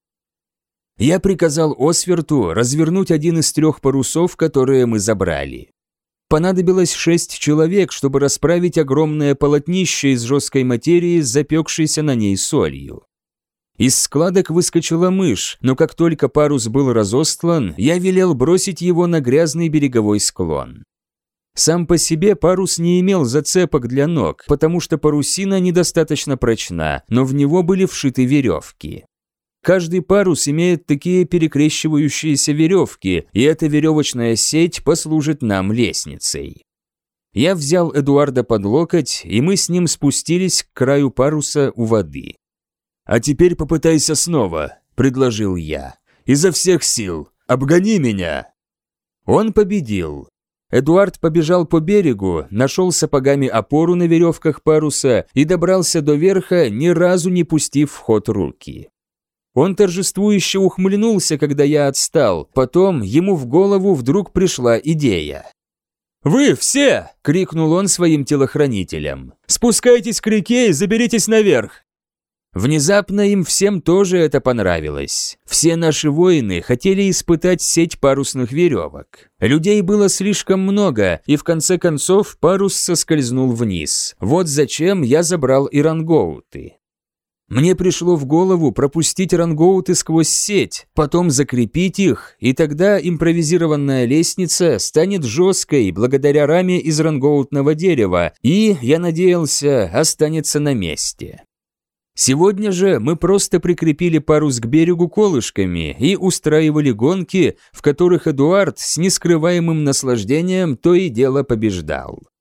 Я приказал Осверту развернуть один из 3 парусов, которые мы забрали. Понадобилось 6 человек, чтобы расправить огромное полотнище из жесткой материи с запекшейся на ней солью. Из складок выскочила мышь, но как только парус был разостлан, я велел бросить его на грязный береговой склон. Сам по себе парус не имел зацепок для ног, потому что парусина недостаточно прочна, но в него были вшиты веревки. Каждый парус имеет такие перекрещивающиеся веревки, и эта веревочная сеть послужит нам лестницей. Я взял Эдуарда под локоть, и мы с ним спустились к краю паруса у воды. «А теперь попытайся снова», – предложил я. «Изо всех сил. Обгони меня». Он победил. Эдуард побежал по берегу, нашел сапогами опору на веревках паруса и добрался до верха, ни разу не пустив в ход руки. Он торжествующе ухмыльнулся, когда я отстал, потом ему в голову вдруг пришла идея. «Вы все!» – крикнул он своим телохранителям. «Спускайтесь к реке и заберитесь наверх!» Внезапно им всем тоже это понравилось. Все наши воины хотели испытать сеть парусных веревок. Людей было слишком много, и в конце концов парус соскользнул вниз. Вот зачем я забрал и рангоуты. Мне пришло в голову пропустить рангоуты сквозь сеть, потом закрепить их, и тогда импровизированная лестница станет жесткой благодаря раме из рангоутного дерева и, я надеялся, останется на месте. Сегодня же мы просто прикрепили парус к берегу колышками и устраивали гонки, в которых Эдуард с нескрываемым наслаждением то и дело побеждал.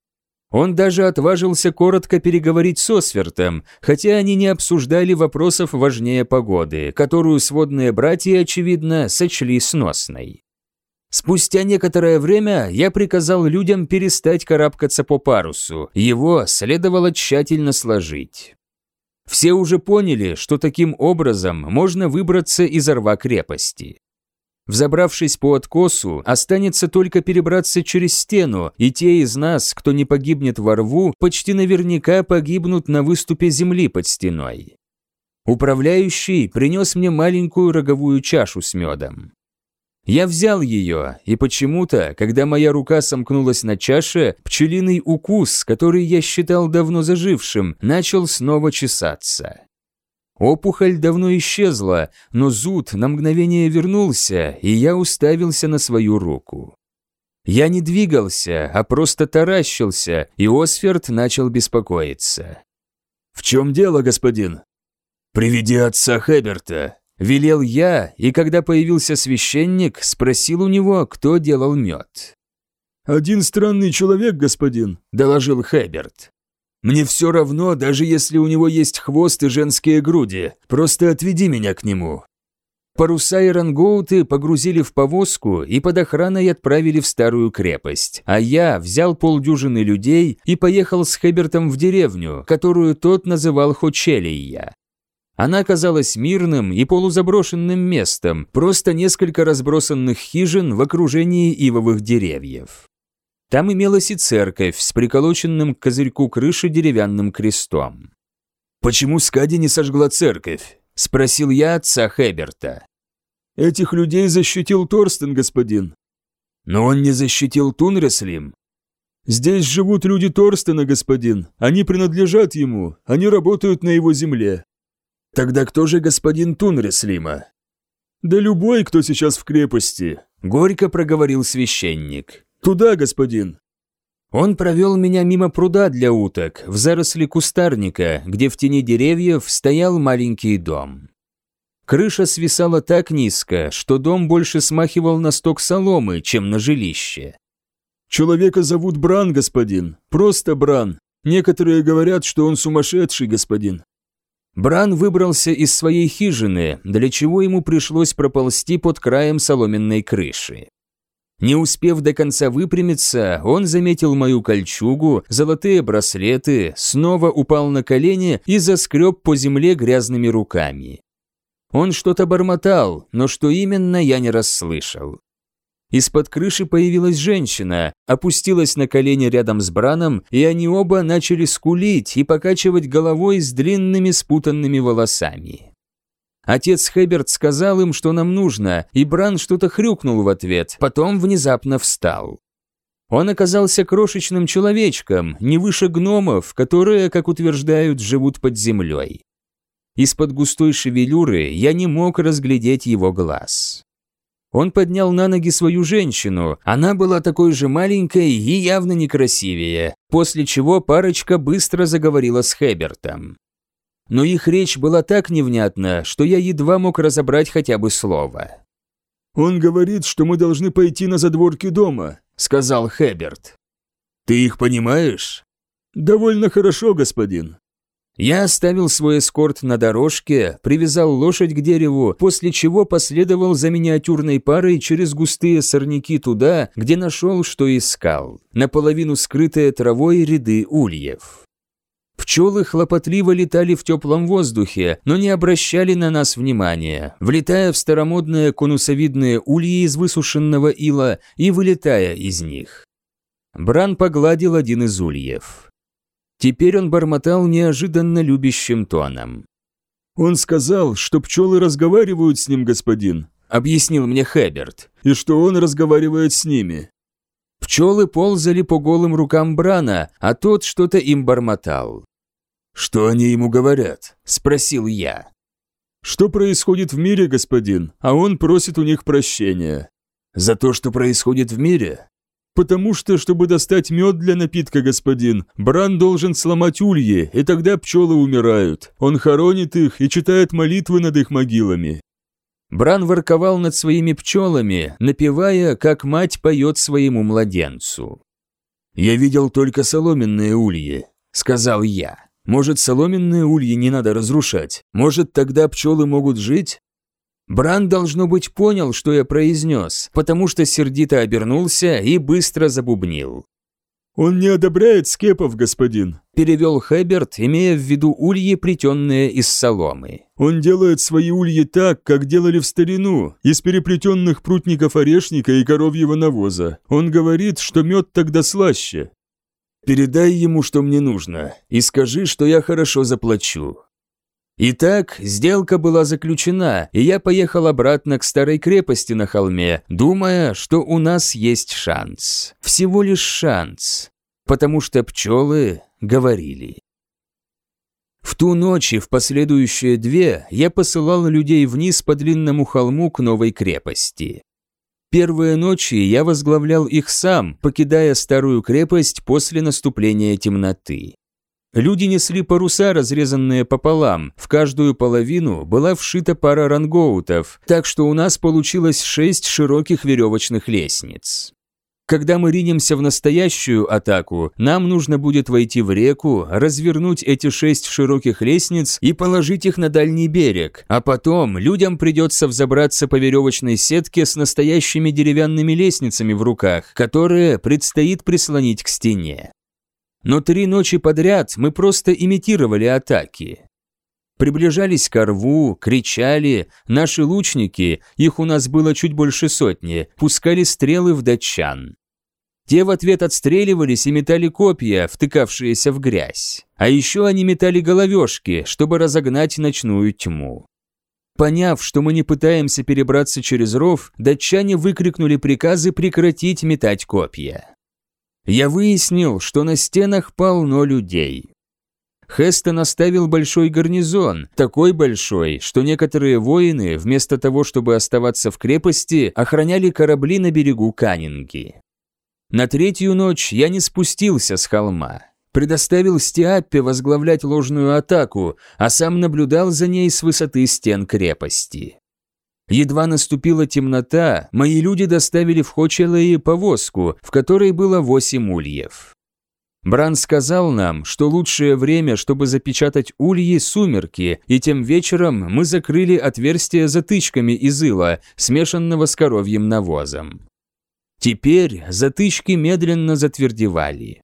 Он даже отважился коротко переговорить с Освертом, хотя они не обсуждали вопросов важнее погоды, которую сводные братья, очевидно, сочли сносной. Спустя некоторое время я приказал людям перестать карабкаться по парусу, его следовало тщательно сложить. Все уже поняли, что таким образом можно выбраться из рва крепости. Взобравшись по откосу, останется только перебраться через стену, и те из нас, кто не погибнет во рву, почти наверняка погибнут на выступе земли под стеной. Управляющий принес мне маленькую роговую чашу с медом. Я взял ее, и почему-то, когда моя рука сомкнулась на чаше, пчелиный укус, который я считал давно зажившим, начал снова чесаться. Опухоль давно исчезла, но зуд на мгновение вернулся, и я уставился на свою руку. Я не двигался, а просто таращился, и Осферд начал беспокоиться. «В чем дело, господин?» «Приведи отца Хеберта», – велел я, и когда появился священник, спросил у него, кто делал мед. «Один странный человек, господин», – доложил Хеберт. «Мне все равно, даже если у него есть хвост и женские груди. Просто отведи меня к нему». Паруса и рангоуты погрузили в повозку и под охраной отправили в старую крепость, а я взял полдюжины людей и поехал с Хебертом в деревню, которую тот называл Хочелия. Она казалась мирным и полузаброшенным местом, просто несколько разбросанных хижин в окружении ивовых деревьев. Там имелась и церковь с приколоченным к козырьку крыши деревянным крестом. «Почему Скади не сожгла церковь?» – спросил я отца Хеберта. «Этих людей защитил Торстен, господин». «Но он не защитил Тунреслим». «Здесь живут люди Торстена, господин. Они принадлежат ему, они работают на его земле». «Тогда кто же господин Тунреслима?» «Да любой, кто сейчас в крепости», – горько проговорил священник. «Туда, господин». Он провел меня мимо пруда для уток, в заросли кустарника, где в тени деревьев стоял маленький дом. Крыша свисала так низко, что дом больше смахивал на сток соломы, чем на жилище. «Человека зовут Бран, господин. Просто Бран. Некоторые говорят, что он сумасшедший, господин». Бран выбрался из своей хижины, для чего ему пришлось проползти под краем соломенной крыши. Не успев до конца выпрямиться, он заметил мою кольчугу, золотые браслеты, снова упал на колени и заскреб по земле грязными руками. Он что-то бормотал, но что именно, я не расслышал. Из-под крыши появилась женщина, опустилась на колени рядом с Браном, и они оба начали скулить и покачивать головой с длинными спутанными волосами. Отец Хеберт сказал им, что нам нужно, и Бран что-то хрюкнул в ответ, потом внезапно встал. Он оказался крошечным человечком, не выше гномов, которые, как утверждают, живут под землей. Из-под густой шевелюры я не мог разглядеть его глаз. Он поднял на ноги свою женщину, она была такой же маленькой и явно некрасивее, после чего парочка быстро заговорила с Хебертом. Но их речь была так невнятна, что я едва мог разобрать хотя бы слово. «Он говорит, что мы должны пойти на задворки дома», – сказал Хеберт. «Ты их понимаешь?» «Довольно хорошо, господин». Я оставил свой эскорт на дорожке, привязал лошадь к дереву, после чего последовал за миниатюрной парой через густые сорняки туда, где нашел, что искал, наполовину скрытые травой ряды ульев. Пчелы хлопотливо летали в теплом воздухе, но не обращали на нас внимания, влетая в старомодные конусовидные ульи из высушенного ила и вылетая из них. Бран погладил один из ульев. Теперь он бормотал неожиданно любящим тоном. «Он сказал, что пчелы разговаривают с ним, господин», – объяснил мне Хеберт, – «и что он разговаривает с ними». Пчелы ползали по голым рукам Брана, а тот что-то им бормотал. «Что они ему говорят?» – спросил я. «Что происходит в мире, господин, а он просит у них прощения». «За то, что происходит в мире?» «Потому что, чтобы достать мед для напитка, господин, Бран должен сломать ульи, и тогда пчелы умирают. Он хоронит их и читает молитвы над их могилами». Бран ворковал над своими пчелами, напевая, как мать поет своему младенцу. «Я видел только соломенные ульи», – сказал я. «Может, соломенные ульи не надо разрушать? Может, тогда пчелы могут жить?» Бран, должно быть, понял, что я произнес, потому что сердито обернулся и быстро забубнил. «Он не одобряет скепов, господин», – перевел Хэберт, имея в виду ульи, плетенные из соломы. «Он делает свои ульи так, как делали в старину, из переплетенных прутников орешника и коровьего навоза. Он говорит, что мед тогда слаще». «Передай ему, что мне нужно, и скажи, что я хорошо заплачу». Итак, сделка была заключена, и я поехал обратно к старой крепости на холме, думая, что у нас есть шанс. Всего лишь шанс. Потому что пчелы говорили. В ту ночь и в последующие 2 я посылал людей вниз по длинному холму к новой крепости. Первые ночи я возглавлял их сам, покидая старую крепость после наступления темноты. Люди несли паруса, разрезанные пополам, в каждую половину была вшита пара рангоутов, так что у нас получилось 6 широких веревочных лестниц. Когда мы ринемся в настоящую атаку, нам нужно будет войти в реку, развернуть эти 6 широких лестниц и положить их на дальний берег, а потом людям придется взобраться по веревочной сетке с настоящими деревянными лестницами в руках, которые предстоит прислонить к стене. Но 3 ночи подряд мы просто имитировали атаки. Приближались ко рву, кричали, наши лучники, их у нас было чуть больше 100, пускали стрелы в датчан. Те в ответ отстреливались и метали копья, втыкавшиеся в грязь. А еще они метали головешки, чтобы разогнать ночную тьму. Поняв, что мы не пытаемся перебраться через ров, датчане выкрикнули приказы прекратить метать копья. Я выяснил, что на стенах полно людей. Хестон оставил большой гарнизон, такой большой, что некоторые воины, вместо того, чтобы оставаться в крепости, охраняли корабли на берегу Каннинги. На 3-ю ночь я не спустился с холма. Предоставил Стиаппе возглавлять ложную атаку, а сам наблюдал за ней с высоты стен крепости. Едва наступила темнота, мои люди доставили в Хочелее повозку, в которой было 8 ульев. Бран сказал нам, что лучшее время, чтобы запечатать ульи, сумерки, и тем вечером мы закрыли отверстия затычками из ила, смешанного с коровьим навозом. Теперь затычки медленно затвердевали.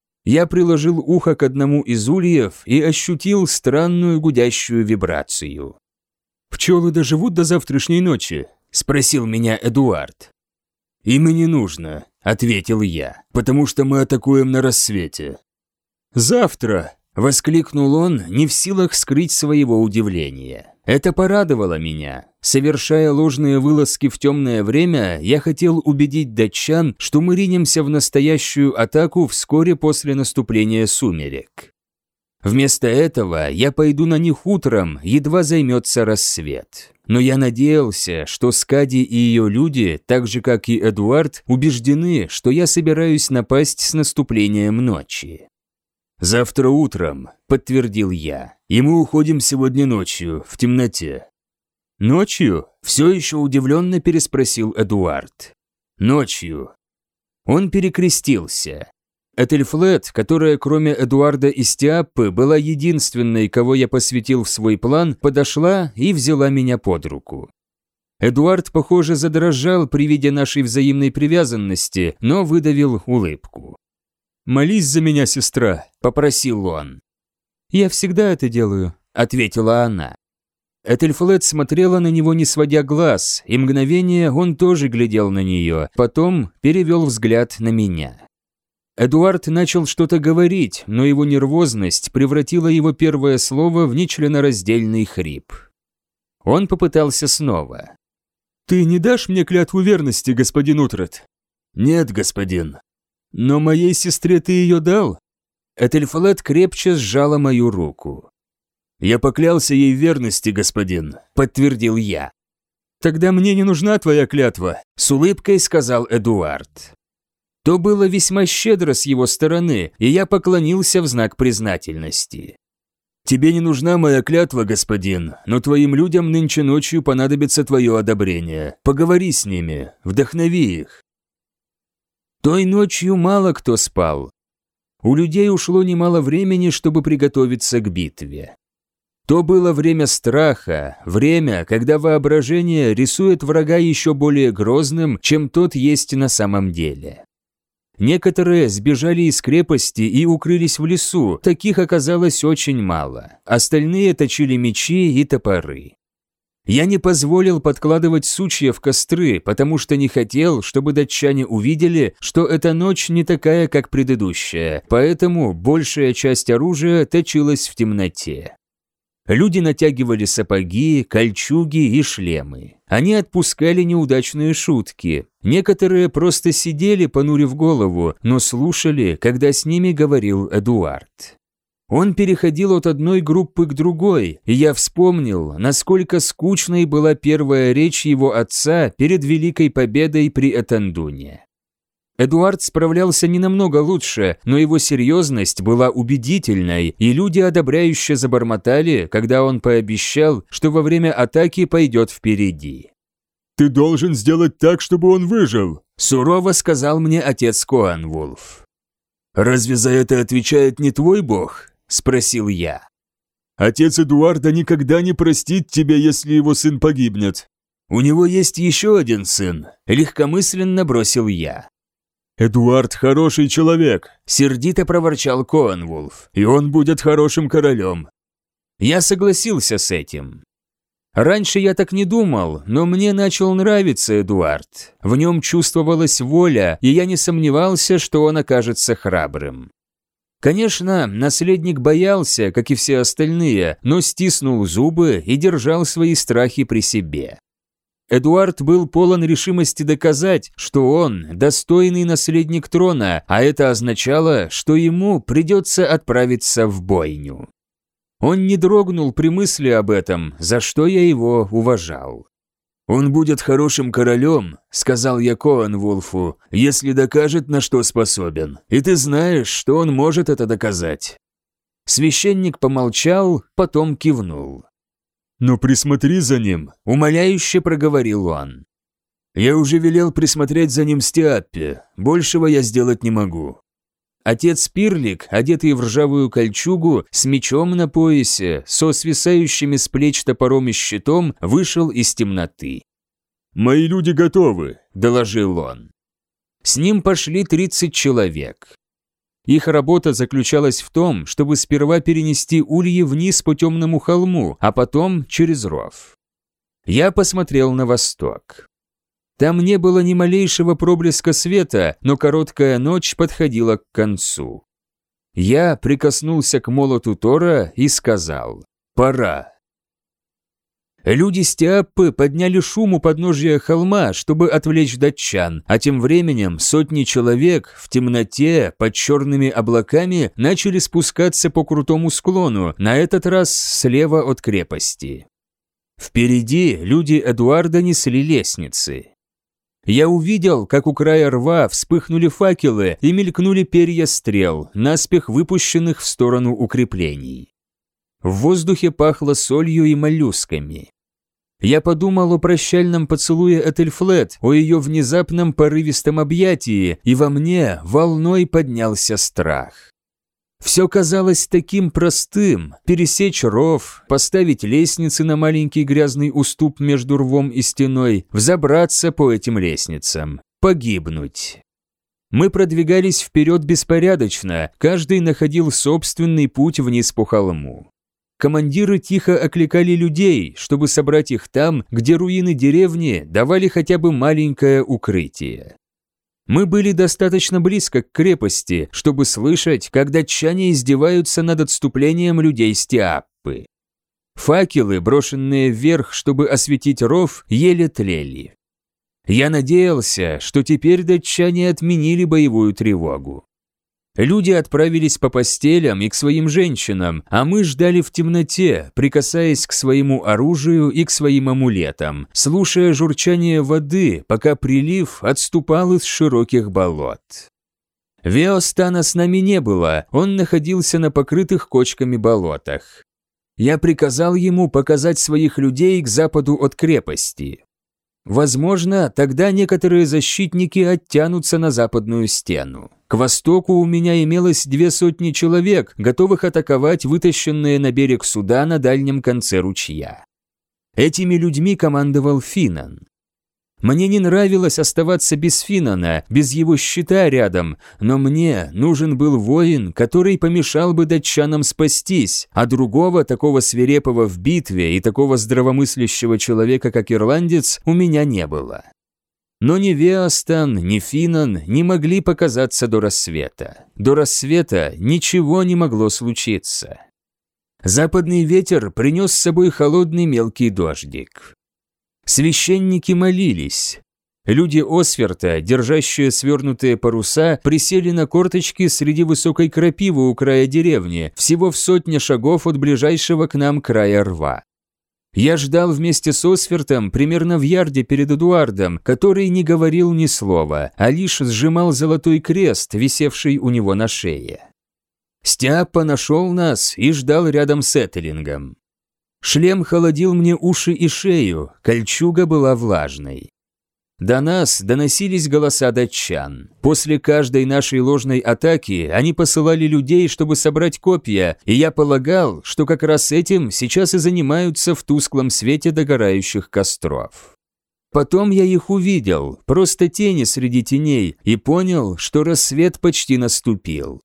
Я приложил ухо к одному из ульев и ощутил странную гудящую вибрацию. «Пчелы доживут до завтрашней ночи?» – спросил меня Эдуард. «Им и не нужно», – ответил я, – «потому что мы атакуем на рассвете». «Завтра!» – воскликнул он, не в силах скрыть своего удивления. Это порадовало меня. Совершая ложные вылазки в темное время, я хотел убедить датчан, что мы ринемся в настоящую атаку вскоре после наступления сумерек. Вместо этого я пойду на них утром, едва займется рассвет. Но я надеялся, что Скади и ее люди, так же как и Эдуард, убеждены, что я собираюсь напасть с наступлением ночи. «Завтра утром», – подтвердил я, – «и мы уходим сегодня ночью, в темноте». «Ночью?» – все еще удивленно переспросил Эдуард. «Ночью». Он перекрестился. Этельфлет, которая кроме Эдуарда и Стиаппы была единственной, кого я посвятил в свой план, подошла и взяла меня под руку. Эдуард, похоже, задрожал при виде нашей взаимной привязанности, но выдавил улыбку. «Молись за меня, сестра», – попросил он. «Я всегда это делаю», – ответила она. Этельфлет смотрела на него, не сводя глаз, и мгновение он тоже глядел на нее, потом перевел взгляд на меня. Эдуард начал что-то говорить, но его нервозность превратила его первое слово в нечленораздельный хрип. Он попытался снова. «Ты не дашь мне клятву верности, господин Утрат?» «Нет, господин». «Но моей сестре ты ее дал?» Этельфлет крепче сжала мою руку. «Я поклялся ей в верности, господин», – подтвердил я. «Тогда мне не нужна твоя клятва», – с улыбкой сказал Эдуард. То было весьма щедро с его стороны, и я поклонился в знак признательности. «Тебе не нужна моя клятва, господин, но твоим людям нынче ночью понадобится твое одобрение. Поговори с ними, вдохнови их». Той ночью мало кто спал. У людей ушло немало времени, чтобы приготовиться к битве. То было время страха, время, когда воображение рисует врага еще более грозным, чем тот есть на самом деле. Некоторые сбежали из крепости и укрылись в лесу, таких оказалось очень мало. Остальные точили мечи и топоры. Я не позволил подкладывать сучья в костры, потому что не хотел, чтобы датчане увидели, что эта ночь не такая, как предыдущая, поэтому большая часть оружия точилась в темноте. Люди натягивали сапоги, кольчуги и шлемы. Они отпускали неудачные шутки. Некоторые просто сидели, понурив голову, но слушали, когда с ними говорил Эдуард. Он переходил от одной группы к другой, и я вспомнил, насколько скучной была первая речь его отца перед Великой Победой при Этандуне. Эдуард справлялся не намного лучше, но его серьезность была убедительной, и люди одобряюще забормотали, когда он пообещал, что во время атаки пойдет впереди. «Ты должен сделать так, чтобы он выжил», – сурово сказал мне отец Коанвулф. «Разве за это отвечает не твой бог?» – спросил я. «Отец Эдуарда никогда не простит тебя, если его сын погибнет». «У него есть еще один сын», – легкомысленно бросил я. «Эдуард хороший человек», – сердито проворчал Коанвулф. «и он будет хорошим королем». Я согласился с этим. Раньше я так не думал, но мне начал нравиться Эдуард. В нем чувствовалась воля, и я не сомневался, что он окажется храбрым. Конечно, наследник боялся, как и все остальные, но стиснул зубы и держал свои страхи при себе. Эдуард был полон решимости доказать, что он достойный наследник трона, а это означало, что ему придется отправиться в бойню. Он не дрогнул при мысли об этом, за что я его уважал. «Он будет хорошим королем», – сказал я Коанвулфу, – «если докажет, на что способен. И ты знаешь, что он может это доказать». Священник помолчал, потом кивнул. «Но присмотри за ним», – умоляюще проговорил он. «Я уже велел присмотреть за ним Стиаппе. Большего я сделать не могу». Отец Пирлик, одетый в ржавую кольчугу, с мечом на поясе, со свисающими с плеч топором и щитом, вышел из темноты. «Мои люди готовы», – доложил он. С ним пошли 30 человек. Их работа заключалась в том, чтобы сперва перенести ульи вниз по темному холму, а потом через ров. Я посмотрел на восток. Там не было ни малейшего проблеска света, но короткая ночь подходила к концу. Я прикоснулся к молоту Тора и сказал: «Пора». Люди Стиаппы подняли шум у подножия холма, чтобы отвлечь датчан, а тем временем сотни человек в темноте под черными облаками начали спускаться по крутому склону, на этот раз слева от крепости. Впереди люди Эдуарда несли лестницы. Я увидел, как у края рва вспыхнули факелы и мелькнули перья стрел, наспех выпущенных в сторону укреплений. В воздухе пахло солью и моллюсками. Я подумал о прощальном поцелуе Этельфлет, о ее внезапном порывистом объятии, и во мне волной поднялся страх. Все казалось таким простым – пересечь ров, поставить лестницы на маленький грязный уступ между рвом и стеной, взобраться по этим лестницам, погибнуть. Мы продвигались вперед беспорядочно, каждый находил собственный путь вниз по холму. Командиры тихо окликали людей, чтобы собрать их там, где руины деревни давали хотя бы маленькое укрытие. Мы были достаточно близко к крепости, чтобы слышать, как датчане издеваются над отступлением людей Стиаппы. Факелы, брошенные вверх, чтобы осветить ров, еле тлели. Я надеялся, что теперь датчане отменили боевую тревогу. Люди отправились по постелям и к своим женщинам, а мы ждали в темноте, прикасаясь к своему оружию и к своим амулетам, слушая журчание воды, пока прилив отступал из широких болот. Веостана с нами не было, он находился на покрытых кочками болотах. Я приказал ему показать своих людей к западу от крепости. Возможно, тогда некоторые защитники оттянутся на западную стену. К востоку у меня имелось 200 человек, готовых атаковать вытащенные на берег суда на дальнем конце ручья. Этими людьми командовал Финан. Мне не нравилось оставаться без Финана, без его щита рядом, но мне нужен был воин, который помешал бы датчанам спастись, а другого, такого свирепого в битве и такого здравомыслящего человека, как ирландец, у меня не было. Но ни Веастан, ни Финан не могли показаться до рассвета. До рассвета ничего не могло случиться. Западный ветер принес с собой холодный мелкий дождик. Священники молились. Люди Осверта, держащие свернутые паруса, присели на корточки среди высокой крапивы у края деревни, всего в 100 шагов от ближайшего к нам края рва. Я ждал вместе с Освертом примерно в ярде перед Эдуардом, который не говорил ни слова, а лишь сжимал золотой крест, висевший у него на шее. Стиаппа нашел нас и ждал рядом с Этелингом. Шлем холодил мне уши и шею, кольчуга была влажной. До нас доносились голоса датчан. После каждой нашей ложной атаки они посылали людей, чтобы собрать копья, и я полагал, что как раз этим сейчас и занимаются в тусклом свете догорающих костров. Потом я их увидел, просто тени среди теней, и понял, что рассвет почти наступил.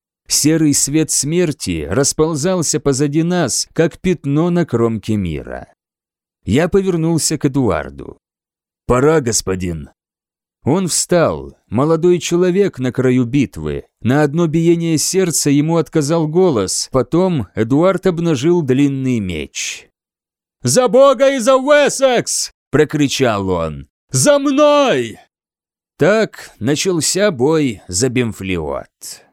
Серый свет смерти расползался позади нас, как пятно на кромке мира. Я повернулся к Эдуарду. «Пора, господин». Он встал, молодой человек на краю битвы. На одно биение сердца ему отказал голос, потом Эдуард обнажил длинный меч. «За Бога и за Уэссекс!» – прокричал он. «За мной!» Так начался бой за Бемфлиот.